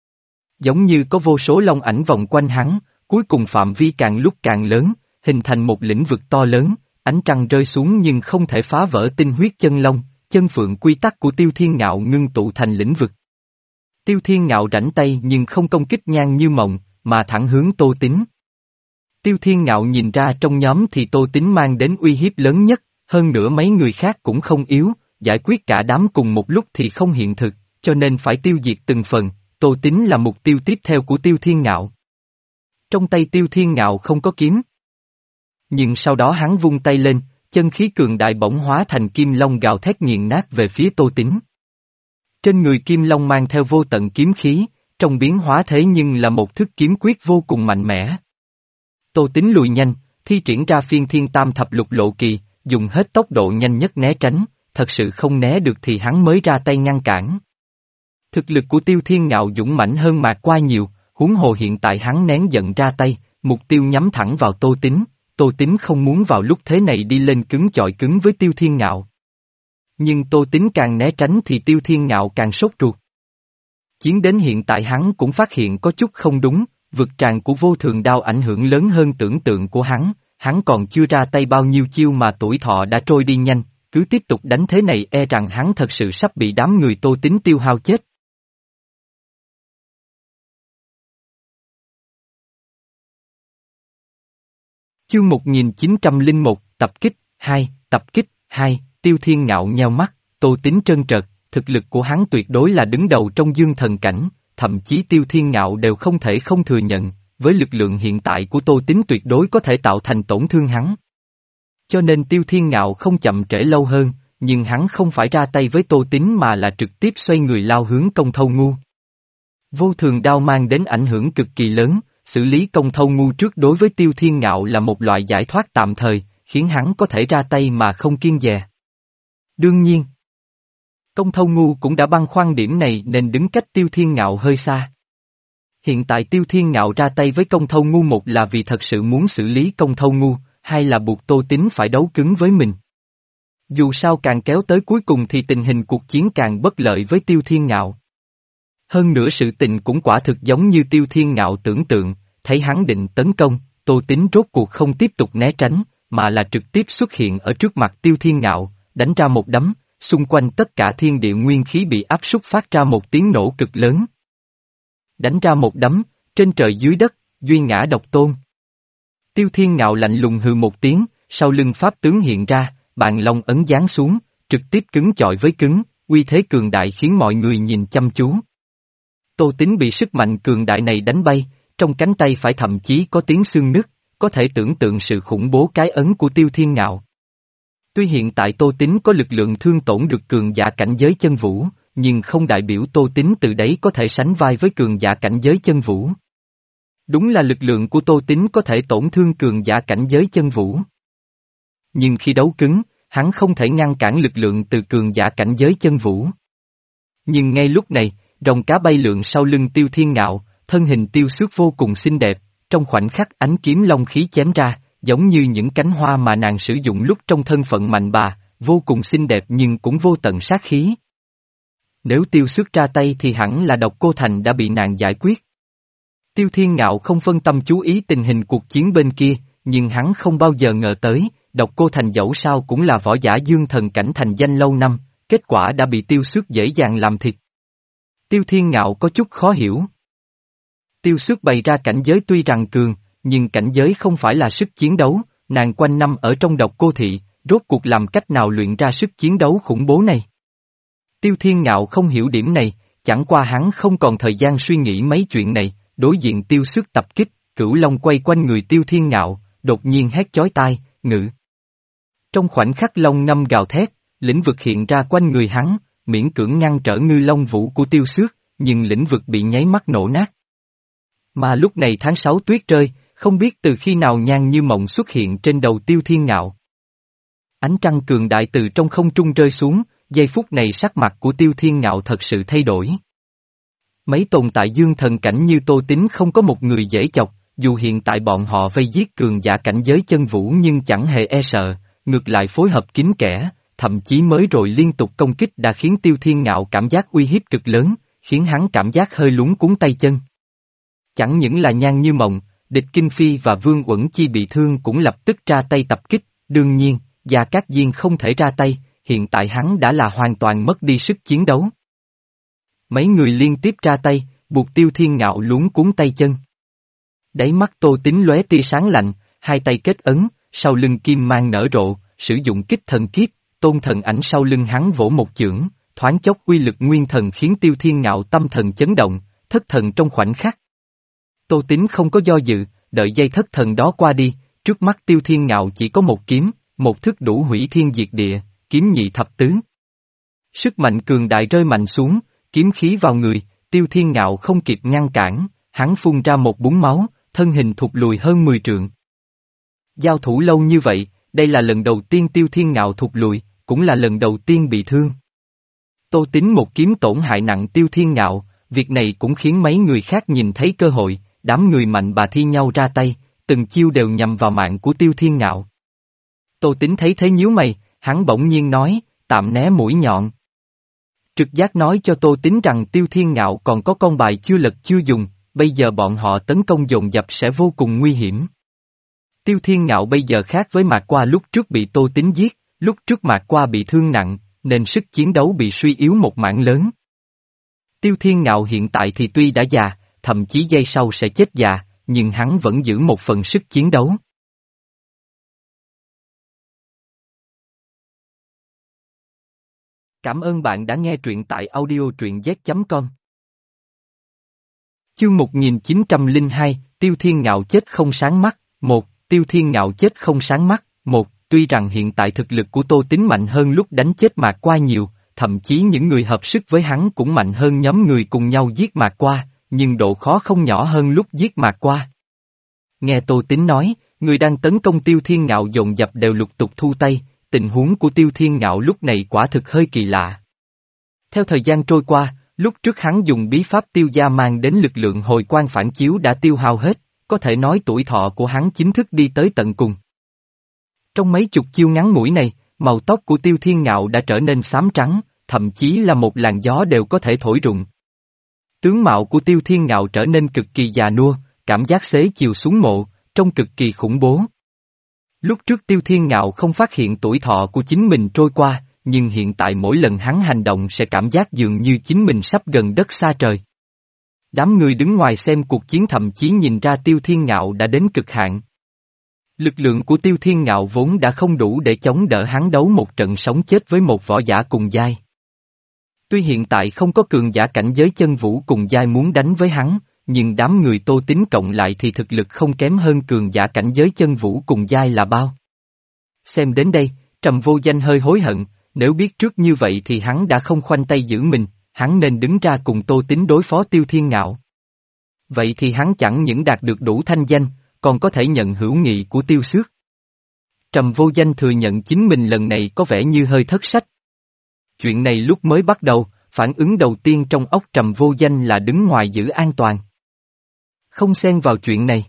Giống như có vô số long ảnh vòng quanh hắn, cuối cùng phạm vi càng lúc càng lớn, hình thành một lĩnh vực to lớn, ánh trăng rơi xuống nhưng không thể phá vỡ tinh huyết chân long, chân phượng quy tắc của Tiêu Thiên Ngạo ngưng tụ thành lĩnh vực. Tiêu Thiên Ngạo rảnh tay nhưng không công kích Nhan Như Mộng, mà thẳng hướng Tô Tín. Tiêu Thiên Ngạo nhìn ra trong nhóm thì Tô Tín mang đến uy hiếp lớn nhất, hơn nữa mấy người khác cũng không yếu, giải quyết cả đám cùng một lúc thì không hiện thực, cho nên phải tiêu diệt từng phần, Tô Tín là mục tiêu tiếp theo của Tiêu Thiên Ngạo. Trong tay Tiêu Thiên Ngạo không có kiếm. Nhưng sau đó hắn vung tay lên, chân khí cường đại bỗng hóa thành kim long gào thét nghiền nát về phía Tô Tín. Trên người kim long mang theo vô tận kiếm khí, trong biến hóa thế nhưng là một thức kiếm quyết vô cùng mạnh mẽ. Tô Tín lùi nhanh, thi triển ra phiên thiên tam thập lục lộ kỳ, dùng hết tốc độ nhanh nhất né tránh, thật sự không né được thì hắn mới ra tay ngăn cản. Thực lực của Tiêu Thiên Ngạo dũng mãnh hơn Mạc Qua nhiều, huống hồ hiện tại hắn nén giận ra tay, mục tiêu nhắm thẳng vào Tô Tín, Tô Tín không muốn vào lúc thế này đi lên cứng chọi cứng với Tiêu Thiên Ngạo. Nhưng Tô Tín càng né tránh thì Tiêu Thiên Ngạo càng sốt ruột. Chiến đến hiện tại hắn cũng phát hiện có chút không đúng, vực tràng của vô thường đao ảnh hưởng lớn hơn tưởng tượng của hắn, hắn còn chưa ra tay bao nhiêu chiêu mà tuổi thọ đã trôi đi nhanh, cứ tiếp tục đánh thế này e rằng hắn thật sự sắp bị đám người Tô Tín tiêu hao chết. Chương một nghìn chín trăm lẻ một, tập kích, hai, tập kích, hai, Tiêu Thiên Ngạo nheo mắt, Tô Tín trân trợt, thực lực của hắn tuyệt đối là đứng đầu trong dương thần cảnh, thậm chí Tiêu Thiên Ngạo đều không thể không thừa nhận, với lực lượng hiện tại của Tô Tín tuyệt đối có thể tạo thành tổn thương hắn. Cho nên Tiêu Thiên Ngạo không chậm trễ lâu hơn, nhưng hắn không phải ra tay với Tô Tín mà là trực tiếp xoay người lao hướng Công Thâu Ngu. Vô thường đao mang đến ảnh hưởng cực kỳ lớn, xử lý Công Thâu Ngu trước đối với Tiêu Thiên Ngạo là một loại giải thoát tạm thời, khiến hắn có thể ra tay mà không kiêng dè. Đương nhiên, Công Thâu Ngu cũng đã băn khoăn điểm này nên đứng cách Tiêu Thiên Ngạo hơi xa. Hiện tại Tiêu Thiên Ngạo ra tay với Công Thâu Ngu một là vì thật sự muốn xử lý Công Thâu Ngu, hai là buộc Tô Tín phải đấu cứng với mình. Dù sao càng kéo tới cuối cùng thì tình hình cuộc chiến càng bất lợi với Tiêu Thiên Ngạo. Hơn nữa sự tình cũng quả thực giống như Tiêu Thiên Ngạo tưởng tượng, thấy hắn định tấn công, Tô Tín rốt cuộc không tiếp tục né tránh, mà là trực tiếp xuất hiện ở trước mặt Tiêu Thiên Ngạo, đánh ra một đấm, xung quanh tất cả thiên địa nguyên khí bị áp súc phát ra một tiếng nổ cực lớn. Đánh ra một đấm, trên trời dưới đất, duy ngã độc tôn. Tiêu Thiên Ngạo lạnh lùng hừ một tiếng, sau lưng pháp tướng hiện ra, bàn long ấn giáng xuống, trực tiếp cứng chọi với cứng, uy thế cường đại khiến mọi người nhìn chăm chú. Tô Tín bị sức mạnh cường đại này đánh bay, trong cánh tay phải thậm chí có tiếng xương nứt, có thể tưởng tượng sự khủng bố cái ấn của Tiêu Thiên Ngạo. Tuy hiện tại Tô Tín có lực lượng thương tổn được cường giả cảnh giới chân vũ, nhưng không đại biểu Tô Tín từ đấy có thể sánh vai với cường giả cảnh giới chân vũ. Đúng là lực lượng của Tô Tín có thể tổn thương cường giả cảnh giới chân vũ. Nhưng khi đấu cứng, hắn không thể ngăn cản lực lượng từ cường giả cảnh giới chân vũ. Nhưng ngay lúc này, rồng cá bay lượn sau lưng Tiêu Thiên Ngạo, thân hình tiêu xước vô cùng xinh đẹp, trong khoảnh khắc ánh kiếm long khí chém ra, giống như những cánh hoa mà nàng sử dụng lúc trong thân phận mạnh bà, vô cùng xinh đẹp nhưng cũng vô tận sát khí. Nếu tiêu xước ra tay thì hẳn là Độc Cô Thành đã bị nàng giải quyết. Tiêu Thiên Ngạo không phân tâm chú ý tình hình cuộc chiến bên kia, nhưng hắn không bao giờ ngờ tới, Độc Cô Thành dẫu sao cũng là võ giả dương thần cảnh thành danh lâu năm, kết quả đã bị tiêu xước dễ dàng làm thịt. Tiêu Thiên Ngạo có chút khó hiểu. Tiêu xước bày ra cảnh giới tuy rằng cường, nhưng cảnh giới không phải là sức chiến đấu, nàng quanh năm ở trong Độc Cô Thị, rốt cuộc làm cách nào luyện ra sức chiến đấu khủng bố này. Tiêu Thiên Ngạo không hiểu điểm này, chẳng qua hắn không còn thời gian suy nghĩ mấy chuyện này, đối diện tiêu xước tập kích, Cửu Long quay quanh người Tiêu Thiên Ngạo, đột nhiên hét chói tai, ngự. Trong khoảnh khắc long ngâm gào thét, lĩnh vực hiện ra quanh người hắn, miễn cưỡng ngăn trở ngư long vũ của tiêu xước, nhưng lĩnh vực bị nháy mắt nổ nát. Mà lúc này tháng sáu tuyết rơi, không biết từ khi nào Nhan Như Mộng xuất hiện trên đầu Tiêu Thiên Ngạo. Ánh trăng cường đại từ trong không trung rơi xuống, giây phút này sắc mặt của Tiêu Thiên Ngạo thật sự thay đổi. Mấy tồn tại dương thần cảnh như Tô Tín không có một người dễ chọc, dù hiện tại bọn họ vây giết cường giả cảnh giới chân vũ nhưng chẳng hề e sợ, ngược lại phối hợp kín kẽ, thậm chí mới rồi liên tục công kích đã khiến Tiêu Thiên Ngạo cảm giác uy hiếp cực lớn, khiến hắn cảm giác hơi lúng cuống tay chân. Chẳng những là Nhan Như Mộng, Địch Kinh Phi và Vương Uẩn Chi bị thương cũng lập tức ra tay tập kích, đương nhiên, Gia Cát Diên không thể ra tay, hiện tại hắn đã là hoàn toàn mất đi sức chiến đấu. Mấy người liên tiếp ra tay, buộc Tiêu Thiên Ngạo luống cuống tay chân. Đáy mắt Tô Tín lóe tia sáng lạnh, hai tay kết ấn, sau lưng kim mang nở rộ, sử dụng kích thần kiếp, tôn thần ảnh sau lưng hắn vỗ một chưởng, thoáng chốc uy lực nguyên thần khiến Tiêu Thiên Ngạo tâm thần chấn động, thất thần trong khoảnh khắc. Tô Tín không có do dự, đợi giây thất thần đó qua đi, trước mắt Tiêu Thiên Ngạo chỉ có một kiếm, một thức đủ hủy thiên diệt địa, kiếm nhị thập tứ. Sức mạnh cường đại rơi mạnh xuống, kiếm khí vào người, Tiêu Thiên Ngạo không kịp ngăn cản, hắn phun ra một búng máu, thân hình thụt lùi hơn mười trượng. Giao thủ lâu như vậy, đây là lần đầu tiên Tiêu Thiên Ngạo thụt lùi, cũng là lần đầu tiên bị thương. Tô Tín một kiếm tổn hại nặng Tiêu Thiên Ngạo, việc này cũng khiến mấy người khác nhìn thấy cơ hội, đám người mạnh bà thi nhau ra tay, từng chiêu đều nhằm vào mạng của Tiêu Thiên Ngạo. Tô Tín thấy thế nhíu mày, hắn bỗng nhiên nói, tạm né mũi nhọn. Trực giác nói cho Tô Tín rằng Tiêu Thiên Ngạo còn có con bài chưa lật chưa dùng, bây giờ bọn họ tấn công dồn dập sẽ vô cùng nguy hiểm. Tiêu Thiên Ngạo bây giờ khác với Mạc Qua lúc trước bị Tô Tín giết, lúc trước Mạc Qua bị thương nặng, nên sức chiến đấu bị suy yếu một mảng lớn. Tiêu Thiên Ngạo hiện tại thì tuy đã già, thậm chí giây sau sẽ chết già, nhưng hắn vẫn giữ một phần sức chiến đấu. Cảm ơn bạn đã nghe truyện tại audio truyện z chấm com. Chương một nghìn chín trăm lẻ hai, Tiêu Thiên Ngạo chết không sáng mắt, một, Tiêu Thiên Ngạo chết không sáng mắt, một, tuy rằng hiện tại thực lực của Tô Tín mạnh hơn lúc đánh chết Mạc Qua nhiều, thậm chí những người hợp sức với hắn cũng mạnh hơn nhóm người cùng nhau giết Mạc Qua, nhưng độ khó không nhỏ hơn lúc giết Mạc Qua. Nghe Tô Tín nói, người đang tấn công Tiêu Thiên Ngạo dồn dập đều lục tục thu tay, tình huống của Tiêu Thiên Ngạo lúc này quả thực hơi kỳ lạ. Theo thời gian trôi qua, lúc trước hắn dùng bí pháp tiêu gia mang đến lực lượng hồi quang phản chiếu đã tiêu hao hết, có thể nói tuổi thọ của hắn chính thức đi tới tận cùng. Trong mấy chục chiêu ngắn ngủi này, màu tóc của Tiêu Thiên Ngạo đã trở nên xám trắng, thậm chí là một làn gió đều có thể thổi rụng. Tướng mạo của Tiêu Thiên Ngạo trở nên cực kỳ già nua, cảm giác xế chiều xuống mộ, trông cực kỳ khủng bố. Lúc trước Tiêu Thiên Ngạo không phát hiện tuổi thọ của chính mình trôi qua, nhưng hiện tại mỗi lần hắn hành động sẽ cảm giác dường như chính mình sắp gần đất xa trời. Đám người đứng ngoài xem cuộc chiến thậm chí nhìn ra Tiêu Thiên Ngạo đã đến cực hạn. Lực lượng của Tiêu Thiên Ngạo vốn đã không đủ để chống đỡ hắn đấu một trận sống chết với một võ giả cùng giai. Tuy hiện tại không có cường giả cảnh giới chân vũ cùng giai muốn đánh với hắn, nhưng đám người Tô Tín cộng lại thì thực lực không kém hơn cường giả cảnh giới chân vũ cùng giai là bao. Xem đến đây, Trầm Vô Danh hơi hối hận, nếu biết trước như vậy thì hắn đã không khoanh tay giữ mình, hắn nên đứng ra cùng Tô Tín đối phó Tiêu Thiên Ngạo. Vậy thì hắn chẳng những đạt được đủ thanh danh, còn có thể nhận hữu nghị của Tiêu Xước. Trầm Vô Danh thừa nhận chính mình lần này có vẻ như hơi thất sách. Chuyện này lúc mới bắt đầu, phản ứng đầu tiên trong óc Trầm Vô Danh là đứng ngoài giữ an toàn. Không xen vào chuyện này.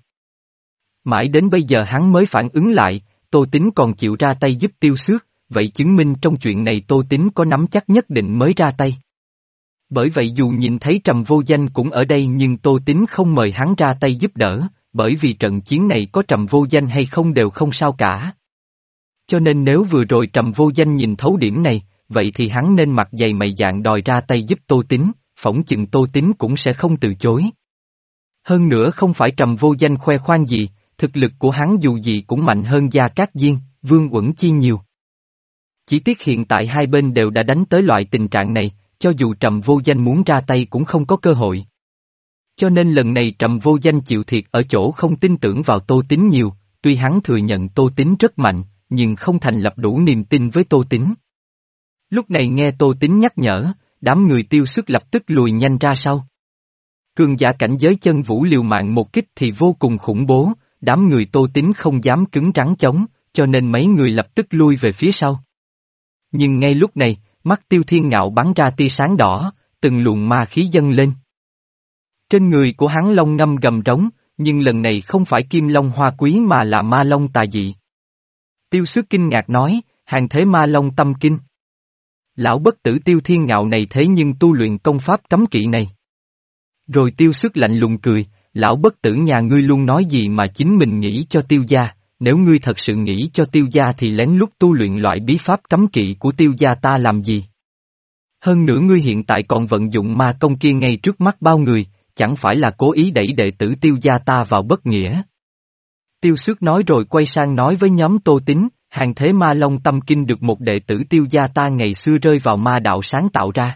Mãi đến bây giờ hắn mới phản ứng lại, Tô Tín còn chịu ra tay giúp Tiêu Xước, vậy chứng minh trong chuyện này Tô Tín có nắm chắc nhất định mới ra tay. Bởi vậy dù nhìn thấy Trầm Vô Danh cũng ở đây nhưng Tô Tín không mời hắn ra tay giúp đỡ, bởi vì trận chiến này có Trầm Vô Danh hay không đều không sao cả. Cho nên nếu vừa rồi Trầm Vô Danh nhìn thấu điểm này, vậy thì hắn nên mặt dày mày dạn đòi ra tay giúp Tô Tín, phỏng chừng Tô Tín cũng sẽ không từ chối. Hơn nữa không phải Trầm Vô Danh khoe khoang gì, thực lực của hắn dù gì cũng mạnh hơn Gia Cát Diên, Vương Uẩn Chi nhiều. Chỉ tiếc hiện tại hai bên đều đã đánh tới loại tình trạng này, cho dù Trầm Vô Danh muốn ra tay cũng không có cơ hội. Cho nên lần này Trầm Vô Danh chịu thiệt ở chỗ không tin tưởng vào Tô Tín nhiều, tuy hắn thừa nhận Tô Tín rất mạnh, nhưng không thành lập đủ niềm tin với Tô Tín. Lúc này nghe Tô Tín nhắc nhở, đám người Tiêu Xước lập tức lùi nhanh ra sau. Cường giả cảnh giới chân vũ liều mạng một kích thì vô cùng khủng bố, đám người Tô Tín không dám cứng rắn chống, cho nên mấy người lập tức lui về phía sau. Nhưng ngay lúc này, mắt Tiêu Thiên Ngạo bắn ra tia sáng đỏ, từng luồng ma khí dâng lên. Trên người của hắn long ngâm gầm rống, nhưng lần này không phải kim long hoa quý mà là ma long tà dị. Tiêu Xước kinh ngạc nói, hàng thế ma long tâm kinh. Lão bất tử Tiêu Thiên Ngạo này thế nhưng tu luyện công pháp cấm kỵ này. Rồi Tiêu Xước lạnh lùng cười, lão bất tử nhà ngươi luôn nói gì mà chính mình nghĩ cho Tiêu gia, nếu ngươi thật sự nghĩ cho Tiêu gia thì lén lút tu luyện loại bí pháp cấm kỵ của Tiêu gia ta làm gì? Hơn nữa ngươi hiện tại còn vận dụng ma công kia ngay trước mắt bao người, chẳng phải là cố ý đẩy đệ tử Tiêu gia ta vào bất nghĩa. Tiêu Xước nói rồi quay sang nói với nhóm Tô Tín, hàng thế ma long tâm kinh được một đệ tử Tiêu gia ta ngày xưa rơi vào ma đạo sáng tạo ra.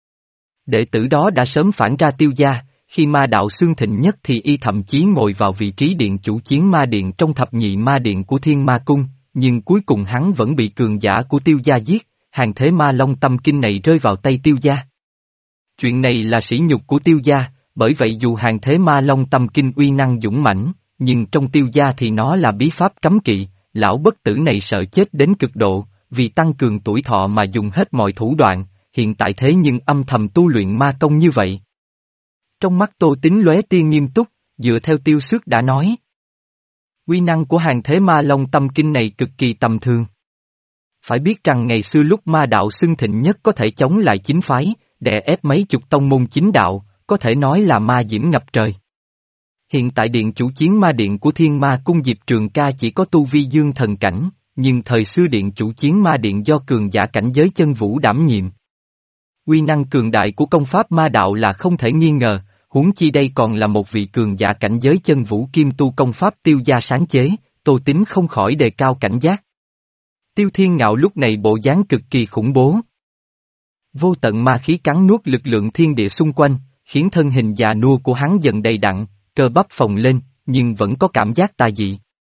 Đệ tử đó đã sớm phản ra Tiêu gia, khi ma đạo xương thịnh nhất thì y thậm chí ngồi vào vị trí điện chủ chiến ma điện trong thập nhị ma điện của Thiên Ma Cung, nhưng cuối cùng hắn vẫn bị cường giả của Tiêu gia giết, hàng thế ma long tâm kinh này rơi vào tay Tiêu gia. Chuyện này là sỉ nhục của Tiêu gia, bởi vậy dù hàng thế ma long tâm kinh uy năng dũng mãnh, nhưng trong tiêu gia thì nó là bí pháp cấm kỵ, lão bất tử này sợ chết đến cực độ, vì tăng cường tuổi thọ mà dùng hết mọi thủ đoạn, hiện tại thế nhưng âm thầm tu luyện ma công như vậy. Trong mắt Tô Tín lóe tia nghiêm túc, dựa theo Tiêu Xước đã nói. Uy năng của hàng thế ma long tâm kinh này cực kỳ tầm thường. Phải biết rằng ngày xưa lúc ma đạo xưng thịnh nhất có thể chống lại chính phái, đè ép mấy chục tông môn chính đạo, có thể nói là ma diễm ngập trời. Hiện tại điện chủ chiến ma điện của Thiên Ma Cung Diệp Trường Ca chỉ có tu vi dương thần cảnh, nhưng thời xưa điện chủ chiến ma điện do cường giả cảnh giới chân vũ đảm nhiệm. Uy năng cường đại của công pháp ma đạo là không thể nghi ngờ, huống chi đây còn là một vị cường giả cảnh giới chân vũ kim tu công pháp tiêu gia sáng chế, Tô Tín không khỏi đề cao cảnh giác. Tiêu Thiên Ngạo lúc này bộ dáng cực kỳ khủng bố. Vô tận ma khí cắn nuốt lực lượng thiên địa xung quanh, khiến thân hình già nua của hắn dần đầy đặn, cơ bắp phồng lên, nhưng vẫn có cảm giác tà dị.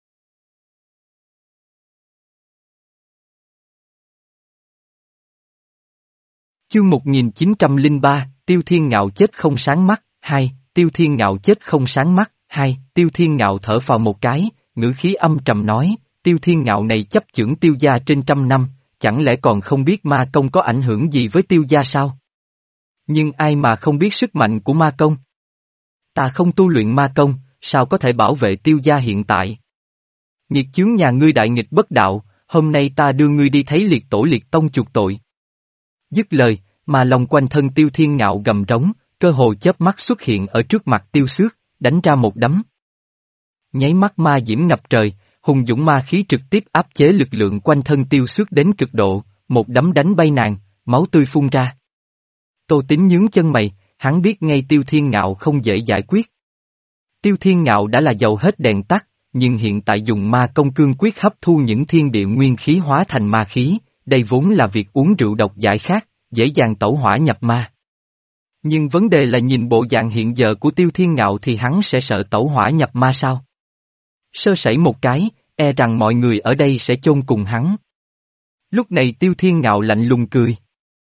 Chương một nghìn chín trăm lẻ ba, Tiêu Thiên Ngạo chết không sáng mắt, hai, Tiêu Thiên Ngạo chết không sáng mắt, hai, Tiêu Thiên Ngạo thở phào một cái, ngữ khí âm trầm nói, Tiêu Thiên Ngạo này chấp chưởng Tiêu gia trên trăm năm, chẳng lẽ còn không biết ma công có ảnh hưởng gì với Tiêu gia sao? Nhưng ai mà không biết sức mạnh của ma công? Ta không tu luyện ma công, sao có thể bảo vệ Tiêu gia hiện tại? Nghiệt chướng nhà ngươi đại nghịch bất đạo, hôm nay ta đưa ngươi đi thấy liệt tổ liệt tông chuộc tội. Dứt lời, mà lòng quanh thân Tiêu Thiên Ngạo gầm rống, cơ hồ chớp mắt xuất hiện ở trước mặt Tiêu Xước, đánh ra một đấm. Nháy mắt ma diễm ngập trời, hùng dũng ma khí trực tiếp áp chế lực lượng quanh thân Tiêu Xước đến cực độ, một đấm đánh bay nàng, máu tươi phun ra. Tô Tín nhướng chân mày, hắn biết ngay Tiêu Thiên Ngạo không dễ giải quyết. Tiêu Thiên Ngạo đã là dầu hết đèn tắt, nhưng hiện tại dùng ma công cương quyết hấp thu những thiên địa nguyên khí hóa thành ma khí, đây vốn là việc uống rượu độc giải khát, dễ dàng tẩu hỏa nhập ma. Nhưng vấn đề là nhìn bộ dạng hiện giờ của Tiêu Thiên Ngạo thì hắn sẽ sợ tẩu hỏa nhập ma sao? Sơ sẩy một cái, e rằng mọi người ở đây sẽ chôn cùng hắn. Lúc này Tiêu Thiên Ngạo lạnh lùng cười.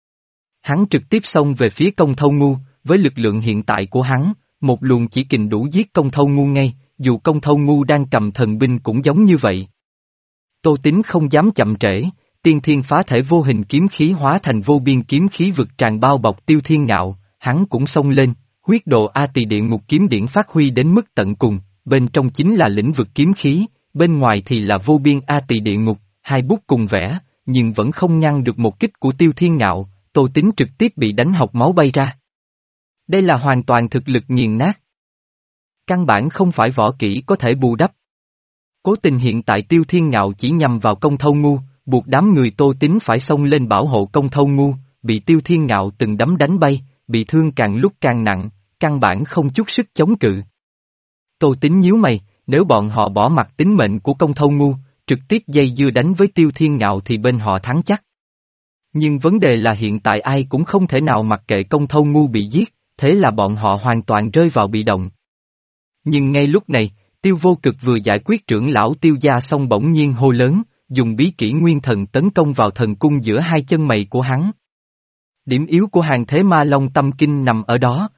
Hắn trực tiếp xông về phía Công Thâu Ngu, với lực lượng hiện tại của hắn, một luồng chỉ kình đủ giết Công Thâu Ngu ngay, dù Công Thâu Ngu đang cầm thần binh cũng giống như vậy. Tô Tín không dám chậm trễ, tiên thiên phá thể vô hình kiếm khí hóa thành vô biên kiếm khí vực tràn bao bọc Tiêu Thiên Ngạo, hắn cũng xông lên, huyết độ A Tỳ địa ngục kiếm điển phát huy đến mức tận cùng, bên trong chính là lĩnh vực kiếm khí, bên ngoài thì là vô biên A Tỳ địa ngục, hai bút cùng vẽ, nhưng vẫn không ngăn được một kích của Tiêu Thiên Ngạo, Tô Tín trực tiếp bị đánh học máu bay ra. Đây là hoàn toàn thực lực nghiền nát. Căn bản không phải võ kỹ có thể bù đắp. Cố tình hiện tại Tiêu Thiên Ngạo chỉ nhằm vào Công Thâu Ngu, buộc đám người Tô Tín phải xông lên bảo hộ Công Thâu Ngu, bị Tiêu Thiên Ngạo từng đấm đánh bay, bị thương càng lúc càng nặng, căn bản không chút sức chống cự. Tô Tín nhíu mày, nếu bọn họ bỏ mặc tính mệnh của Công Thâu Ngu, trực tiếp dây dưa đánh với Tiêu Thiên Ngạo thì bên họ thắng chắc. Nhưng vấn đề là hiện tại ai cũng không thể nào mặc kệ Công Thâu Ngu bị giết, thế là bọn họ hoàn toàn rơi vào bị động. Nhưng ngay lúc này, Tiêu Vô Cực vừa giải quyết trưởng lão Tiêu gia xong bỗng nhiên hô lớn, dùng bí kỹ nguyên thần tấn công vào thần cung giữa hai chân mày của hắn. Điểm yếu của hàng thế ma long tâm kinh nằm ở đó.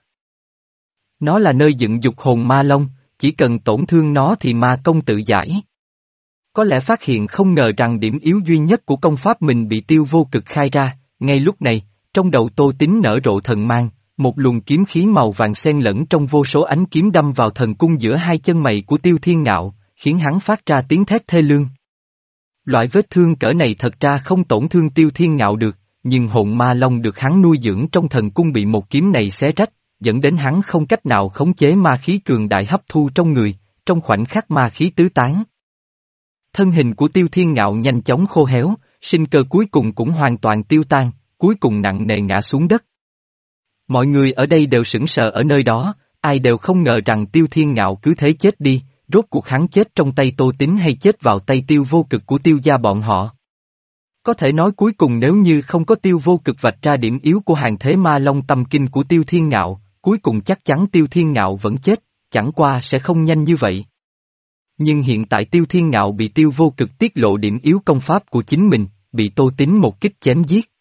Nó là nơi dựng dục hồn ma long, chỉ cần tổn thương nó thì ma công tự giải. Có lẽ phát hiện không ngờ rằng điểm yếu duy nhất của công pháp mình bị Tiêu Vô Cực khai ra, ngay lúc này, trong đầu Tô Tín nở rộ thần mang, một luồng kiếm khí màu vàng xen lẫn trong vô số ánh kiếm đâm vào thần cung giữa hai chân mày của Tiêu Thiên Ngạo, khiến hắn phát ra tiếng thét thê lương. Loại vết thương cỡ này thật ra không tổn thương Tiêu Thiên Ngạo được, nhưng hồn ma long được hắn nuôi dưỡng trong thần cung bị một kiếm này xé rách, dẫn đến hắn không cách nào khống chế ma khí cường đại hấp thu trong người, trong khoảnh khắc ma khí tứ tán. Thân hình của Tiêu Thiên Ngạo nhanh chóng khô héo, sinh cơ cuối cùng cũng hoàn toàn tiêu tan, cuối cùng nặng nề ngã xuống đất. Mọi người ở đây đều sững sờ ở nơi đó, ai đều không ngờ rằng Tiêu Thiên Ngạo cứ thế chết đi, rốt cuộc hắn chết trong tay Tô Tín hay chết vào tay Tiêu Vô Cực của Tiêu gia bọn họ. Có thể nói cuối cùng nếu như không có Tiêu Vô Cực vạch ra điểm yếu của hàng thế ma long tâm kinh của Tiêu Thiên Ngạo, cuối cùng chắc chắn Tiêu Thiên Ngạo vẫn chết, chẳng qua sẽ không nhanh như vậy. Nhưng hiện tại Tiêu Thiên Ngạo bị Tiêu Vô Cực tiết lộ điểm yếu công pháp của chính mình, bị Tô Tín một kích chém giết.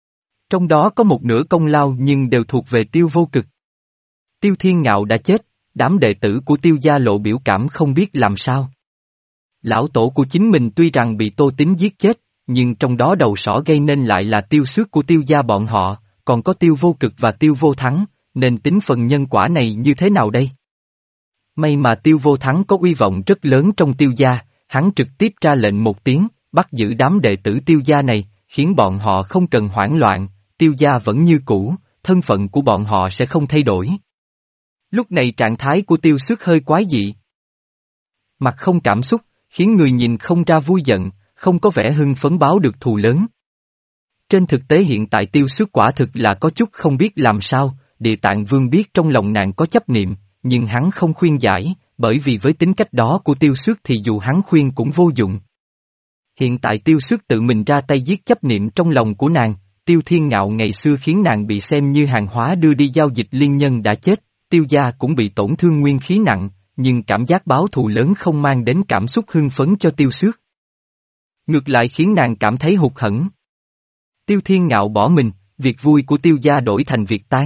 Trong đó có một nửa công lao nhưng đều thuộc về Tiêu Vô Cực. Tiêu Thiên Ngạo đã chết, đám đệ tử của tiêu gia lộ biểu cảm không biết làm sao. Lão tổ của chính mình tuy rằng bị Tô Tín giết chết, nhưng trong đó đầu sỏ gây nên lại là tiêu xước của tiêu gia bọn họ, còn có tiêu vô cực và tiêu vô thắng, nên tính phần nhân quả này như thế nào đây? May mà tiêu vô thắng có uy vọng rất lớn trong tiêu gia, hắn trực tiếp ra lệnh một tiếng, bắt giữ đám đệ tử tiêu gia này, khiến bọn họ không cần hoảng loạn, tiêu gia vẫn như cũ, thân phận của bọn họ sẽ không thay đổi. Lúc này trạng thái của tiêu xước hơi quái dị. Mặt không cảm xúc, khiến người nhìn không ra vui giận, không có vẻ hưng phấn báo được thù lớn. Trên thực tế hiện tại tiêu xước quả thực là có chút không biết làm sao, Địa Tạng Vương biết trong lòng nàng có chấp niệm, nhưng hắn không khuyên giải, bởi vì với tính cách đó của tiêu xước thì dù hắn khuyên cũng vô dụng. Hiện tại tiêu xước tự mình ra tay giết chấp niệm trong lòng của nàng, Tiêu Thiên Ngạo ngày xưa khiến nàng bị xem như hàng hóa đưa đi giao dịch liên nhân đã chết, tiêu gia cũng bị tổn thương nguyên khí nặng, nhưng cảm giác báo thù lớn không mang đến cảm xúc hưng phấn cho tiêu xước. Ngược lại khiến nàng cảm thấy hụt hẫng. Tiêu Thiên Ngạo bỏ mình, việc vui của tiêu gia đổi thành việc tan.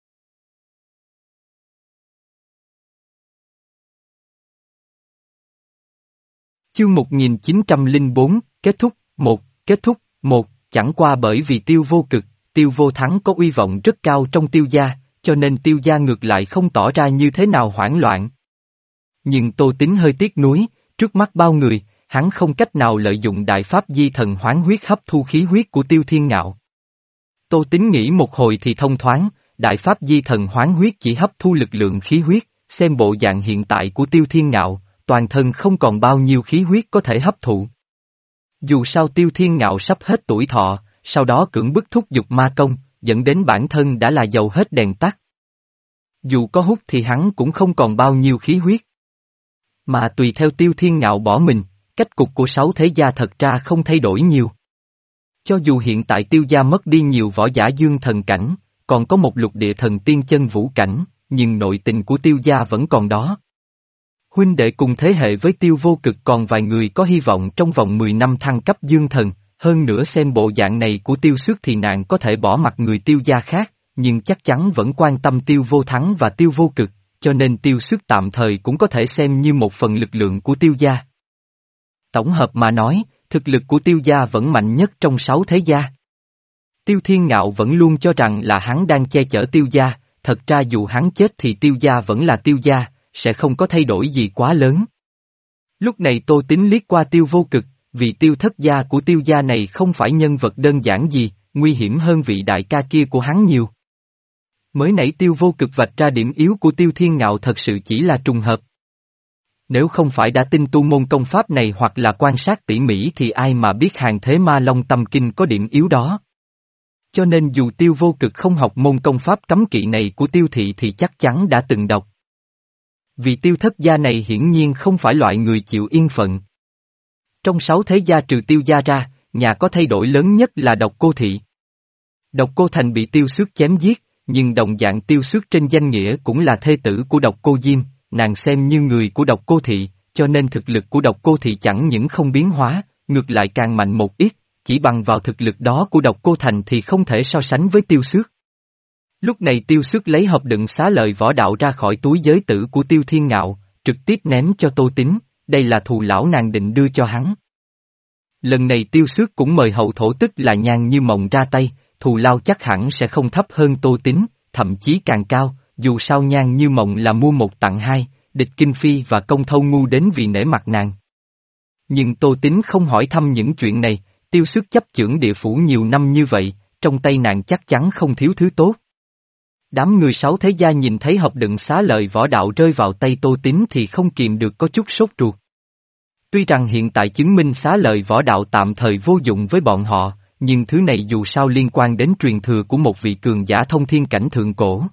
Chương một nghìn chín trăm lẻ bốn, kết thúc, một, kết thúc, một, chẳng qua bởi vì tiêu vô cực, tiêu vô thắng có uy vọng rất cao trong tiêu gia, cho nên tiêu gia ngược lại không tỏ ra như thế nào hoảng loạn. Nhưng Tô Tín hơi tiếc nuối, trước mắt bao người, hắn không cách nào lợi dụng đại pháp di thần hoán huyết hấp thu khí huyết của Tiêu Thiên Ngạo. Tô Tín nghĩ một hồi thì thông thoáng, đại pháp di thần hoán huyết chỉ hấp thu lực lượng khí huyết, xem bộ dạng hiện tại của Tiêu Thiên Ngạo, toàn thân không còn bao nhiêu khí huyết có thể hấp thụ. Dù sao Tiêu Thiên Ngạo sắp hết tuổi thọ, sau đó cưỡng bức thúc giục ma công, dẫn đến bản thân đã là dầu hết đèn tắt. Dù có hút thì hắn cũng không còn bao nhiêu khí huyết. Mà tùy theo Tiêu Thiên Ngạo bỏ mình, cách cục của sáu thế gia thật ra không thay đổi nhiều. Cho dù hiện tại tiêu gia mất đi nhiều võ giả dương thần cảnh, còn có một lục địa thần tiên chân vũ cảnh, nhưng nội tình của tiêu gia vẫn còn đó. Huynh đệ cùng thế hệ với tiêu vô cực còn vài người có hy vọng trong vòng mười năm thăng cấp dương thần, hơn nữa xem bộ dạng này của tiêu xước thì nạn có thể bỏ mặt người tiêu gia khác, nhưng chắc chắn vẫn quan tâm tiêu vô thắng và tiêu vô cực, cho nên tiêu xước tạm thời cũng có thể xem như một phần lực lượng của tiêu gia. Tổng hợp mà nói, thực lực của tiêu gia vẫn mạnh nhất trong sáu thế gia. Tiêu Thiên Ngạo vẫn luôn cho rằng là hắn đang che chở tiêu gia, thật ra dù hắn chết thì tiêu gia vẫn là tiêu gia, sẽ không có thay đổi gì quá lớn. Lúc này Tô Tín liếc qua tiêu vô cực, vì tiêu thất gia của tiêu gia này không phải nhân vật đơn giản gì, nguy hiểm hơn vị đại ca kia của hắn nhiều. Mới nãy tiêu vô cực vạch ra điểm yếu của Tiêu Thiên Ngạo thật sự chỉ là trùng hợp. Nếu không phải đã tin tu môn công pháp này hoặc là quan sát tỉ mỉ thì ai mà biết hàng thế ma long tâm kinh có điểm yếu đó. Cho nên dù tiêu vô cực không học môn công pháp cấm kỵ này của tiêu thị thì chắc chắn đã từng đọc. Vì tiêu thất gia này hiển nhiên không phải loại người chịu yên phận. Trong sáu thế gia trừ tiêu gia ra, nhà có thay đổi lớn nhất là Độc Cô Thị. Độc Cô Thành bị tiêu xước chém giết, nhưng đồng dạng tiêu xước trên danh nghĩa cũng là thê tử của Độc Cô Diêm, nàng xem như người của Độc Cô Thị, cho nên thực lực của Độc Cô Thị chẳng những không biến hóa, ngược lại càng mạnh một ít, chỉ bằng vào thực lực đó của Độc Cô Thành thì không thể so sánh với tiêu xước. Lúc này tiêu xước lấy hộp đựng xá lợi võ đạo ra khỏi túi giới tử của Tiêu Thiên Ngạo, trực tiếp ném cho Tô Tín, đây là thù lão nàng định đưa cho hắn. Lần này tiêu xước cũng mời hậu thổ tức là Nhan Như Mộng ra tay, thù lao chắc hẳn sẽ không thấp hơn Tô Tín, thậm chí càng cao, dù sao Nhan Như Mộng là mua một tặng hai, địch Kinh Phi và Công Thâu ngu đến vì nể mặt nàng. Nhưng Tô Tín không hỏi thăm những chuyện này, tiêu xước chấp chưởng địa phủ nhiều năm như vậy, trong tay nàng chắc chắn không thiếu thứ tốt. Đám người sáu thế gia nhìn thấy hộp đựng xá lợi võ đạo rơi vào tay Tô Tín thì không kìm được có chút sốt ruột. Tuy rằng hiện tại chứng minh xá lợi võ đạo tạm thời vô dụng với bọn họ, nhưng thứ này dù sao liên quan đến truyền thừa của một vị cường giả thông thiên cảnh thượng cổ.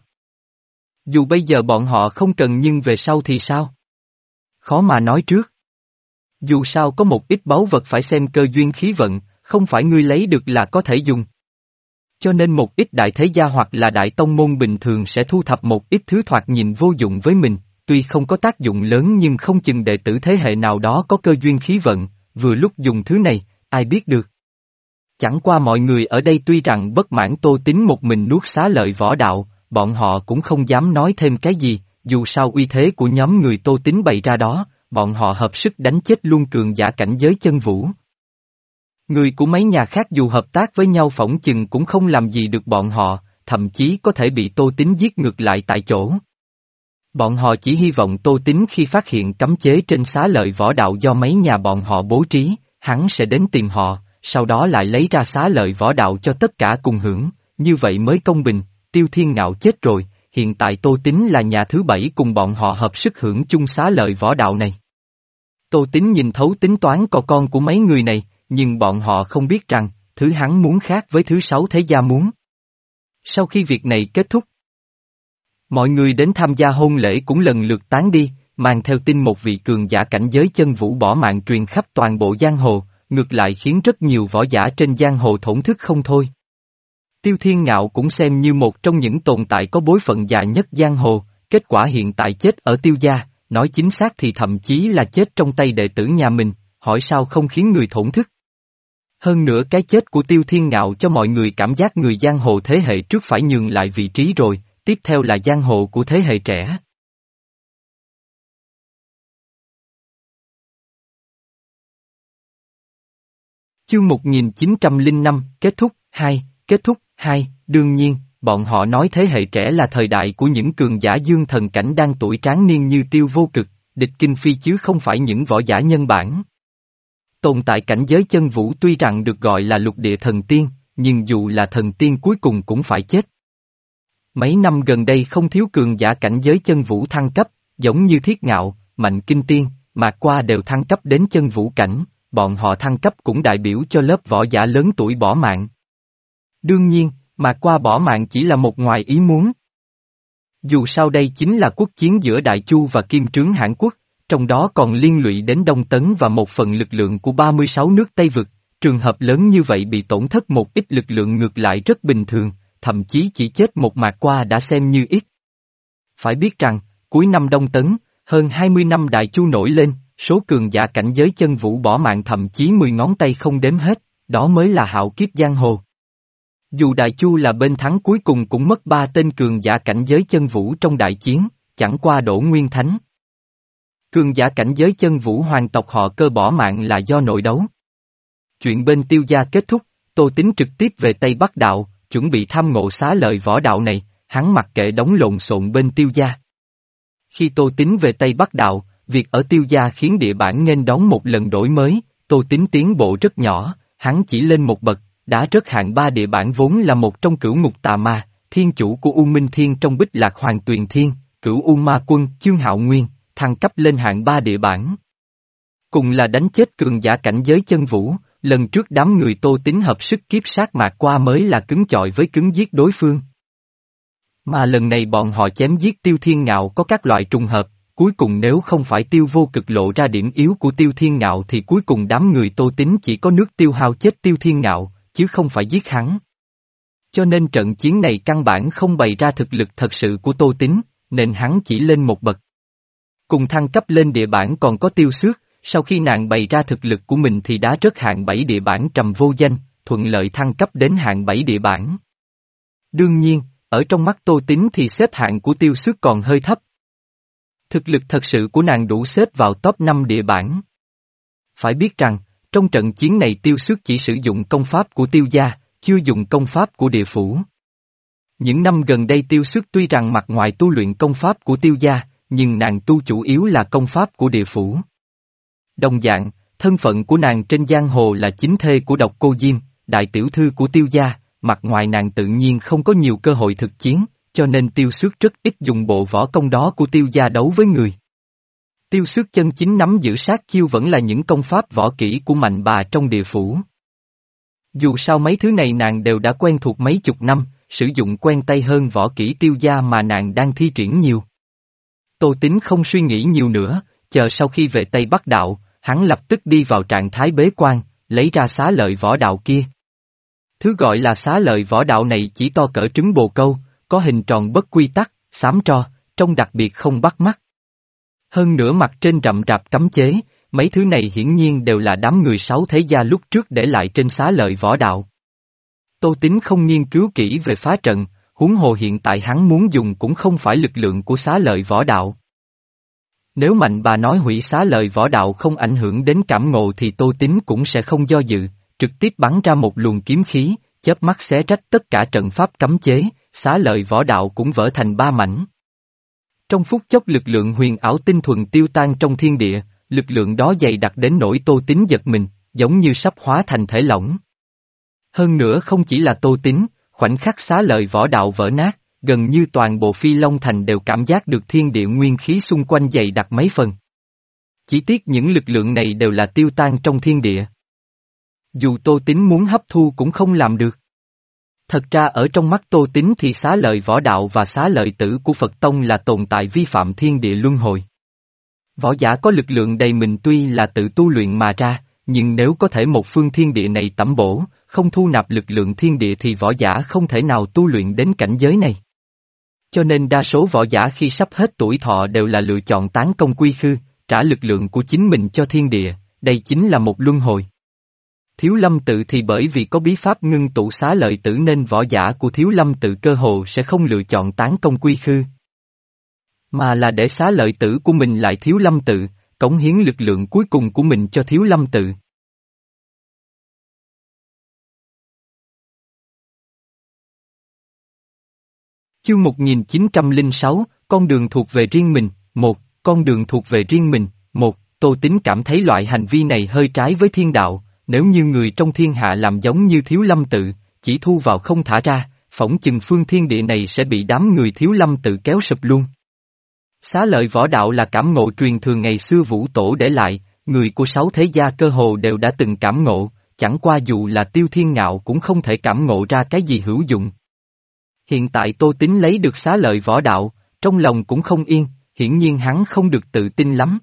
Dù bây giờ bọn họ không cần nhưng về sau thì sao? Khó mà nói trước. Dù sao có một ít báu vật phải xem cơ duyên khí vận, không phải ngươi lấy được là có thể dùng. Cho nên một ít đại thế gia hoặc là đại tông môn bình thường sẽ thu thập một ít thứ thoạt nhìn vô dụng với mình, tuy không có tác dụng lớn nhưng không chừng đệ tử thế hệ nào đó có cơ duyên khí vận, vừa lúc dùng thứ này, ai biết được. Chẳng qua mọi người ở đây tuy rằng bất mãn Tô Tín một mình nuốt xá lợi võ đạo, bọn họ cũng không dám nói thêm cái gì, dù sao uy thế của nhóm người Tô Tín bày ra đó, bọn họ hợp sức đánh chết luôn cường giả cảnh giới chân vũ. Người của mấy nhà khác dù hợp tác với nhau phỏng chừng cũng không làm gì được bọn họ, thậm chí có thể bị Tô Tín giết ngược lại tại chỗ. Bọn họ chỉ hy vọng Tô Tín khi phát hiện cấm chế trên xá lợi võ đạo do mấy nhà bọn họ bố trí, hắn sẽ đến tìm họ, sau đó lại lấy ra xá lợi võ đạo cho tất cả cùng hưởng, như vậy mới công bình. Tiêu Thiên Ngạo chết rồi, hiện tại Tô Tín là nhà thứ bảy cùng bọn họ hợp sức hưởng chung xá lợi võ đạo này. Tô Tín nhìn thấu tính toán có con của mấy người này, nhưng bọn họ không biết rằng, thứ hắn muốn khác với thứ sáu thế gia muốn. Sau khi việc này kết thúc, mọi người đến tham gia hôn lễ cũng lần lượt tán đi, mang theo tin một vị cường giả cảnh giới chân vũ bỏ mạng truyền khắp toàn bộ giang hồ, ngược lại khiến rất nhiều võ giả trên giang hồ thổn thức không thôi. Tiêu Thiên Ngạo cũng xem như một trong những tồn tại có bối phận già nhất giang hồ, kết quả hiện tại chết ở Tiêu gia, nói chính xác thì thậm chí là chết trong tay đệ tử nhà mình, hỏi sao không khiến người thổn thức. Hơn nữa cái chết của Tiêu Thiên Ngạo cho mọi người cảm giác người giang hồ thế hệ trước phải nhường lại vị trí rồi, tiếp theo là giang hồ của thế hệ trẻ. Chương một nghìn chín trăm lẻ năm, kết thúc, hai, kết thúc, hai, đương nhiên, bọn họ nói thế hệ trẻ là thời đại của những cường giả dương thần cảnh đang tuổi tráng niên như Tiêu Vô Cực, địch Kinh Phi chứ không phải những võ giả nhân bản. Tồn tại cảnh giới chân vũ tuy rằng được gọi là lục địa thần tiên, nhưng dù là thần tiên cuối cùng cũng phải chết. Mấy năm gần đây không thiếu cường giả cảnh giới chân vũ thăng cấp, giống như Thiết Ngạo, Mạnh Kinh Tiên, Mạc Qua đều thăng cấp đến chân vũ cảnh, bọn họ thăng cấp cũng đại biểu cho lớp võ giả lớn tuổi bỏ mạng. Đương nhiên, Mạc Qua bỏ mạng chỉ là một ngoài ý muốn. Dù sao đây chính là quốc chiến giữa Đại Chu và Kim Trướng Hãn Quốc, trong đó còn liên lụy đến Đông Tấn và một phần lực lượng của ba mươi sáu nước Tây Vực, trường hợp lớn như vậy bị tổn thất một ít lực lượng ngược lại rất bình thường, thậm chí chỉ chết một Mạc Qua đã xem như ít. Phải biết rằng, cuối năm Đông Tấn, hơn hai mươi năm Đại Chu nổi lên, số cường giả cảnh giới chân vũ bỏ mạng thậm chí mười ngón tay không đếm hết, đó mới là hạo kiếp giang hồ. Dù Đại Chu là bên thắng cuối cùng cũng mất ba tên cường giả cảnh giới chân vũ trong đại chiến, chẳng qua Đỗ Nguyên Thánh. Cường giả cảnh giới chân vũ hoàng tộc họ Cơ bỏ mạng là do nội đấu. Chuyện bên Tiêu gia kết thúc, Tô Tín trực tiếp về Tây Bắc Đạo, chuẩn bị tham ngộ xá lợi võ đạo này, hắn mặc kệ đống lộn xộn bên Tiêu gia. Khi Tô Tín về Tây Bắc Đạo, việc ở Tiêu gia khiến địa bản nghênh đón một lần đổi mới, Tô Tín tiến bộ rất nhỏ, hắn chỉ lên một bậc, đã rớt hạng ba địa bản vốn là một trong cửu ngục tà ma, thiên chủ của U Minh Thiên trong Bích Lạc Hoàng Tuyền Thiên, cửu U Ma Quân, Chương Hạo Nguyên, thăng cấp lên hạng ba địa bản. Cùng là đánh chết cường giả cảnh giới chân vũ, lần trước đám người Tô Tín hợp sức kiếp sát Mạc Qua mới là cứng chọi với cứng giết đối phương. Mà lần này bọn họ chém giết Tiêu Thiên Ngạo có các loại trùng hợp, cuối cùng nếu không phải Tiêu Vô Cực lộ ra điểm yếu của Tiêu Thiên Ngạo thì cuối cùng đám người Tô Tín chỉ có nước tiêu hao chết Tiêu Thiên Ngạo, chứ không phải giết hắn. Cho nên trận chiến này căn bản không bày ra thực lực thật sự của Tô Tín, nên hắn chỉ lên một bậc. Cùng thăng cấp lên địa bản còn có Tiêu Xước, sau khi nàng bày ra thực lực của mình thì đã rớt hạng bảy địa bản trầm vô danh, thuận lợi thăng cấp đến hạng bảy địa bản. Đương nhiên, ở trong mắt Tô Tín thì xếp hạng của Tiêu Xước còn hơi thấp. Thực lực thật sự của nàng đủ xếp vào top năm địa bản. Phải biết rằng, trong trận chiến này Tiêu Xước chỉ sử dụng công pháp của Tiêu gia, chưa dùng công pháp của địa phủ. Những năm gần đây Tiêu Xước tuy rằng mặt ngoài tu luyện công pháp của Tiêu gia, nhưng nàng tu chủ yếu là công pháp của địa phủ. Đồng dạng, thân phận của nàng trên giang hồ là chính thê của Độc Cô Diêm, đại tiểu thư của Tiêu gia, mặt ngoài nàng tự nhiên không có nhiều cơ hội thực chiến, cho nên Tiêu Xước rất ít dùng bộ võ công đó của Tiêu gia đấu với người. Tiêu Xước chân chính nắm giữ sát chiêu vẫn là những công pháp võ kỹ của mạnh bà trong địa phủ. Dù sao mấy thứ này nàng đều đã quen thuộc mấy chục năm, sử dụng quen tay hơn võ kỹ Tiêu gia mà nàng đang thi triển nhiều. Tô Tín không suy nghĩ nhiều nữa, chờ sau khi về Tây Bắc Đạo, hắn lập tức đi vào trạng thái bế quan, lấy ra xá lợi võ đạo kia. Thứ gọi là xá lợi võ đạo này chỉ to cỡ trứng bồ câu, có hình tròn bất quy tắc, xám tro, trông đặc biệt không bắt mắt. Hơn nữa mặt trên rậm rạp cấm chế, mấy thứ này hiển nhiên đều là đám người sáu thế gia lúc trước để lại trên xá lợi võ đạo. Tô Tín không nghiên cứu kỹ về phá trận, huống hồ hiện tại hắn muốn dùng cũng không phải lực lượng của xá lợi võ đạo. Nếu Mạnh bà nói hủy xá lợi võ đạo không ảnh hưởng đến cảm ngộ thì Tô Tín cũng sẽ không do dự, trực tiếp bắn ra một luồng kiếm khí, chớp mắt xé rách tất cả trận pháp cấm chế, xá lợi võ đạo cũng vỡ thành ba mảnh. Trong phút chốc lực lượng huyền ảo tinh thuần tiêu tan trong thiên địa, lực lượng đó dày đặc đến nỗi Tô Tín giật mình, giống như sắp hóa thành thể lỏng. Hơn nữa không chỉ là Tô Tín, khoảnh khắc xá lợi võ đạo vỡ nát, gần như toàn bộ Phi Long Thành đều cảm giác được thiên địa nguyên khí xung quanh dày đặc mấy phần. Chỉ tiếc những lực lượng này đều là tiêu tan trong thiên địa. Dù Tô Tín muốn hấp thu cũng không làm được. Thật ra ở trong mắt Tô Tín thì xá lợi võ đạo và xá lợi tử của Phật Tông là tồn tại vi phạm thiên địa luân hồi. Võ giả có lực lượng đầy mình tuy là tự tu luyện mà ra, nhưng nếu có thể một phương thiên địa này tẩm bổ, không thu nạp lực lượng thiên địa thì võ giả không thể nào tu luyện đến cảnh giới này. Cho nên đa số võ giả khi sắp hết tuổi thọ đều là lựa chọn tán công quy khư, trả lực lượng của chính mình cho thiên địa, đây chính là một luân hồi. Thiếu Lâm Tự thì bởi vì có bí pháp ngưng tụ xá lợi tử nên võ giả của Thiếu Lâm Tự cơ hồ sẽ không lựa chọn tán công quy khư, mà là để xá lợi tử của mình lại Thiếu Lâm Tự, cống hiến lực lượng cuối cùng của mình cho Thiếu Lâm Tự. Chương một nghìn chín trăm lẻ sáu, con đường thuộc về riêng mình, một, con đường thuộc về riêng mình, một, Tô Tín cảm thấy loại hành vi này hơi trái với thiên đạo, nếu như người trong thiên hạ làm giống như Thiếu Lâm Tự, chỉ thu vào không thả ra, phỏng chừng phương thiên địa này sẽ bị đám người Thiếu Lâm Tự kéo sụp luôn. Xá lợi võ đạo là cảm ngộ truyền thừa ngày xưa Vũ Tổ để lại, người của sáu thế gia cơ hồ đều đã từng cảm ngộ, chẳng qua dù là Tiêu Thiên Ngạo cũng không thể cảm ngộ ra cái gì hữu dụng. Hiện tại Tô Tín lấy được xá lợi võ đạo, trong lòng cũng không yên, hiển nhiên hắn không được tự tin lắm.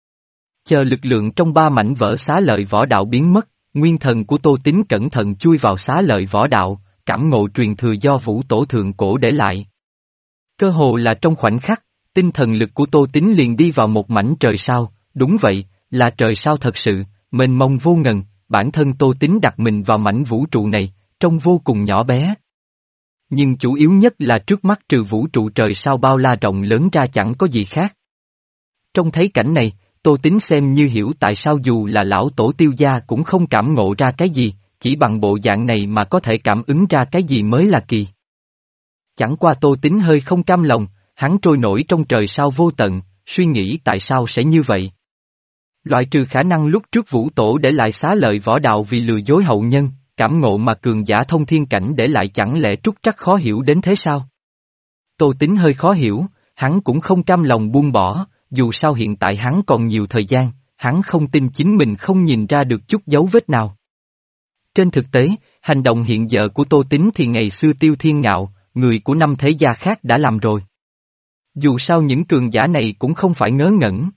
Chờ lực lượng trong ba mảnh vỡ xá lợi võ đạo biến mất, nguyên thần của Tô Tín cẩn thận chui vào xá lợi võ đạo, cảm ngộ truyền thừa do Vũ Tổ thượng cổ để lại. Cơ hồ là trong khoảnh khắc, tinh thần lực của Tô Tín liền đi vào một mảnh trời sao, đúng vậy, là trời sao thật sự, mênh mông vô ngần, bản thân Tô Tín đặt mình vào mảnh vũ trụ này, trông vô cùng nhỏ bé. Nhưng chủ yếu nhất là trước mắt trừ vũ trụ trời sao bao la rộng lớn ra chẳng có gì khác. Trong thấy cảnh này, Tô Tín xem như hiểu tại sao dù là lão tổ Tiêu gia cũng không cảm ngộ ra cái gì, chỉ bằng bộ dạng này mà có thể cảm ứng ra cái gì mới là kỳ. Chẳng qua Tô Tín hơi không cam lòng, hắn trôi nổi trong trời sao vô tận, suy nghĩ tại sao sẽ như vậy. Loại trừ khả năng lúc trước Vũ Tổ để lại xá lợi võ đạo vì lừa dối hậu nhân, cảm ngộ mà cường giả thông thiên cảnh để lại chẳng lẽ trúc trắc khó hiểu đến thế sao? Tô Tín hơi khó hiểu, hắn cũng không cam lòng buông bỏ, dù sao hiện tại hắn còn nhiều thời gian, hắn không tin chính mình không nhìn ra được chút dấu vết nào. Trên thực tế, hành động hiện giờ của Tô Tín thì ngày xưa Tiêu Thiên Ngạo, người của năm thế gia khác đã làm rồi. Dù sao những cường giả này cũng không phải ngớ ngẩn.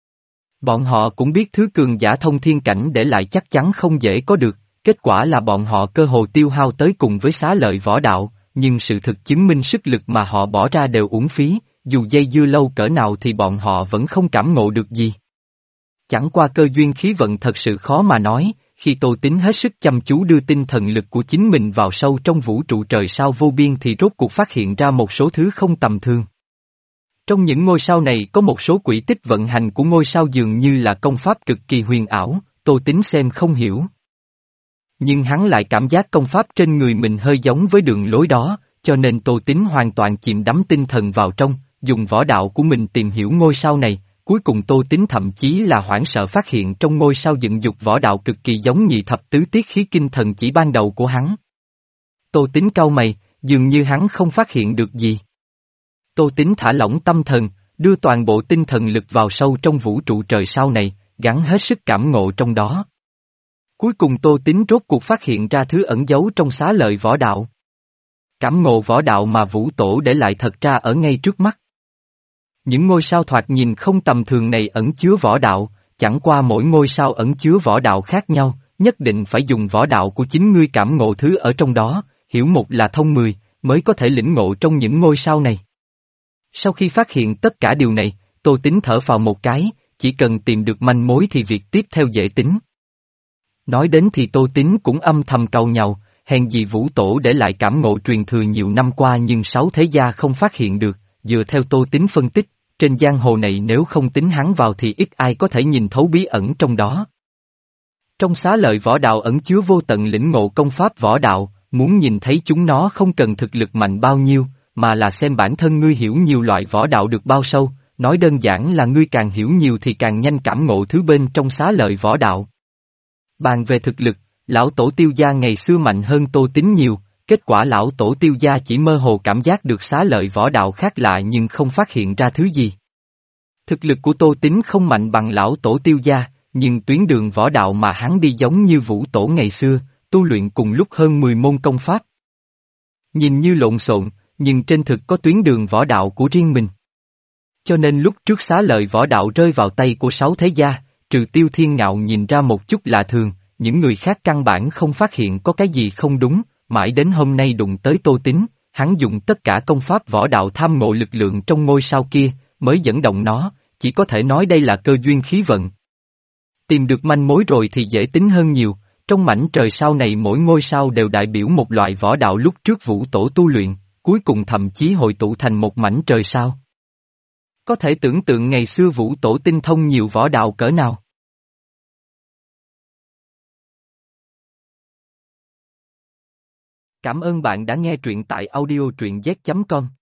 Bọn họ cũng biết thứ cường giả thông thiên cảnh để lại chắc chắn không dễ có được, kết quả là bọn họ cơ hồ tiêu hao tới cùng với xá lợi võ đạo, nhưng sự thực chứng minh sức lực mà họ bỏ ra đều uổng phí, dù dây dưa lâu cỡ nào thì bọn họ vẫn không cảm ngộ được gì. Chẳng qua cơ duyên khí vận thật sự khó mà nói, khi Tô Tín hết sức chăm chú đưa tinh thần lực của chính mình vào sâu trong vũ trụ trời sao vô biên thì rốt cuộc phát hiện ra một số thứ không tầm thường. Trong những ngôi sao này có một số quỹ tích vận hành của ngôi sao dường như là công pháp cực kỳ huyền ảo, Tô Tín xem không hiểu. Nhưng hắn lại cảm giác công pháp trên người mình hơi giống với đường lối đó, cho nên Tô Tín hoàn toàn chìm đắm tinh thần vào trong, dùng võ đạo của mình tìm hiểu ngôi sao này, cuối cùng Tô Tín thậm chí là hoảng sợ phát hiện trong ngôi sao dựng dục võ đạo cực kỳ giống nhị thập tứ tiết khí kinh thần chỉ ban đầu của hắn. Tô Tín cau mày, dường như hắn không phát hiện được gì. Tô Tín thả lỏng tâm thần, đưa toàn bộ tinh thần lực vào sâu trong vũ trụ trời sao này, gắn hết sức cảm ngộ trong đó. Cuối cùng Tô Tín rốt cuộc phát hiện ra thứ ẩn giấu trong xá lợi võ đạo. Cảm ngộ võ đạo mà Vũ Tổ để lại thật ra ở ngay trước mắt. Những ngôi sao thoạt nhìn không tầm thường này ẩn chứa võ đạo, chẳng qua mỗi ngôi sao ẩn chứa võ đạo khác nhau, nhất định phải dùng võ đạo của chính ngươi cảm ngộ thứ ở trong đó, hiểu một là thông mười, mới có thể lĩnh ngộ trong những ngôi sao này. Sau khi phát hiện tất cả điều này, Tô Tín thở phào một cái, chỉ cần tìm được manh mối thì việc tiếp theo dễ tính. Nói đến thì Tô Tín cũng âm thầm cau nhàu, hèn gì Vũ Tổ để lại cảm ngộ truyền thừa nhiều năm qua nhưng sáu thế gia không phát hiện được, dựa theo Tô Tín phân tích, trên giang hồ này nếu không tính hắn vào thì ít ai có thể nhìn thấu bí ẩn trong đó. Trong xá lợi võ đạo ẩn chứa vô tận lĩnh ngộ công pháp võ đạo, muốn nhìn thấy chúng nó không cần thực lực mạnh bao nhiêu, mà là xem bản thân ngươi hiểu nhiều loại võ đạo được bao sâu, nói đơn giản là ngươi càng hiểu nhiều thì càng nhanh cảm ngộ thứ bên trong xá lợi võ đạo. Bàn về thực lực, lão tổ Tiêu gia ngày xưa mạnh hơn Tô Tín nhiều, kết quả lão tổ Tiêu gia chỉ mơ hồ cảm giác được xá lợi võ đạo khác lạ nhưng không phát hiện ra thứ gì. Thực lực của Tô Tín không mạnh bằng lão tổ Tiêu gia, nhưng tuyến đường võ đạo mà hắn đi giống như Vũ Tổ ngày xưa, tu luyện cùng lúc hơn mười môn công pháp. Nhìn như lộn xộn, nhưng trên thực có tuyến đường võ đạo của riêng mình. Cho nên lúc trước xá lợi võ đạo rơi vào tay của sáu thế gia, trừ Tiêu Thiên Ngạo nhìn ra một chút lạ thường, những người khác căn bản không phát hiện có cái gì không đúng, mãi đến hôm nay đụng tới Tô Tín, hắn dùng tất cả công pháp võ đạo tham ngộ lực lượng trong ngôi sao kia, mới dẫn động nó, chỉ có thể nói đây là cơ duyên khí vận. Tìm được manh mối rồi thì dễ tính hơn nhiều, trong mảnh trời sao này mỗi ngôi sao đều đại biểu một loại võ đạo lúc trước Vũ Tổ tu luyện, cuối cùng thậm chí hội tụ thành một mảnh trời sao. Có thể tưởng tượng ngày xưa Vũ Tổ tinh thông nhiều võ đạo cỡ nào. Cảm ơn bạn đã nghe truyện tại audio truyện z chấm com.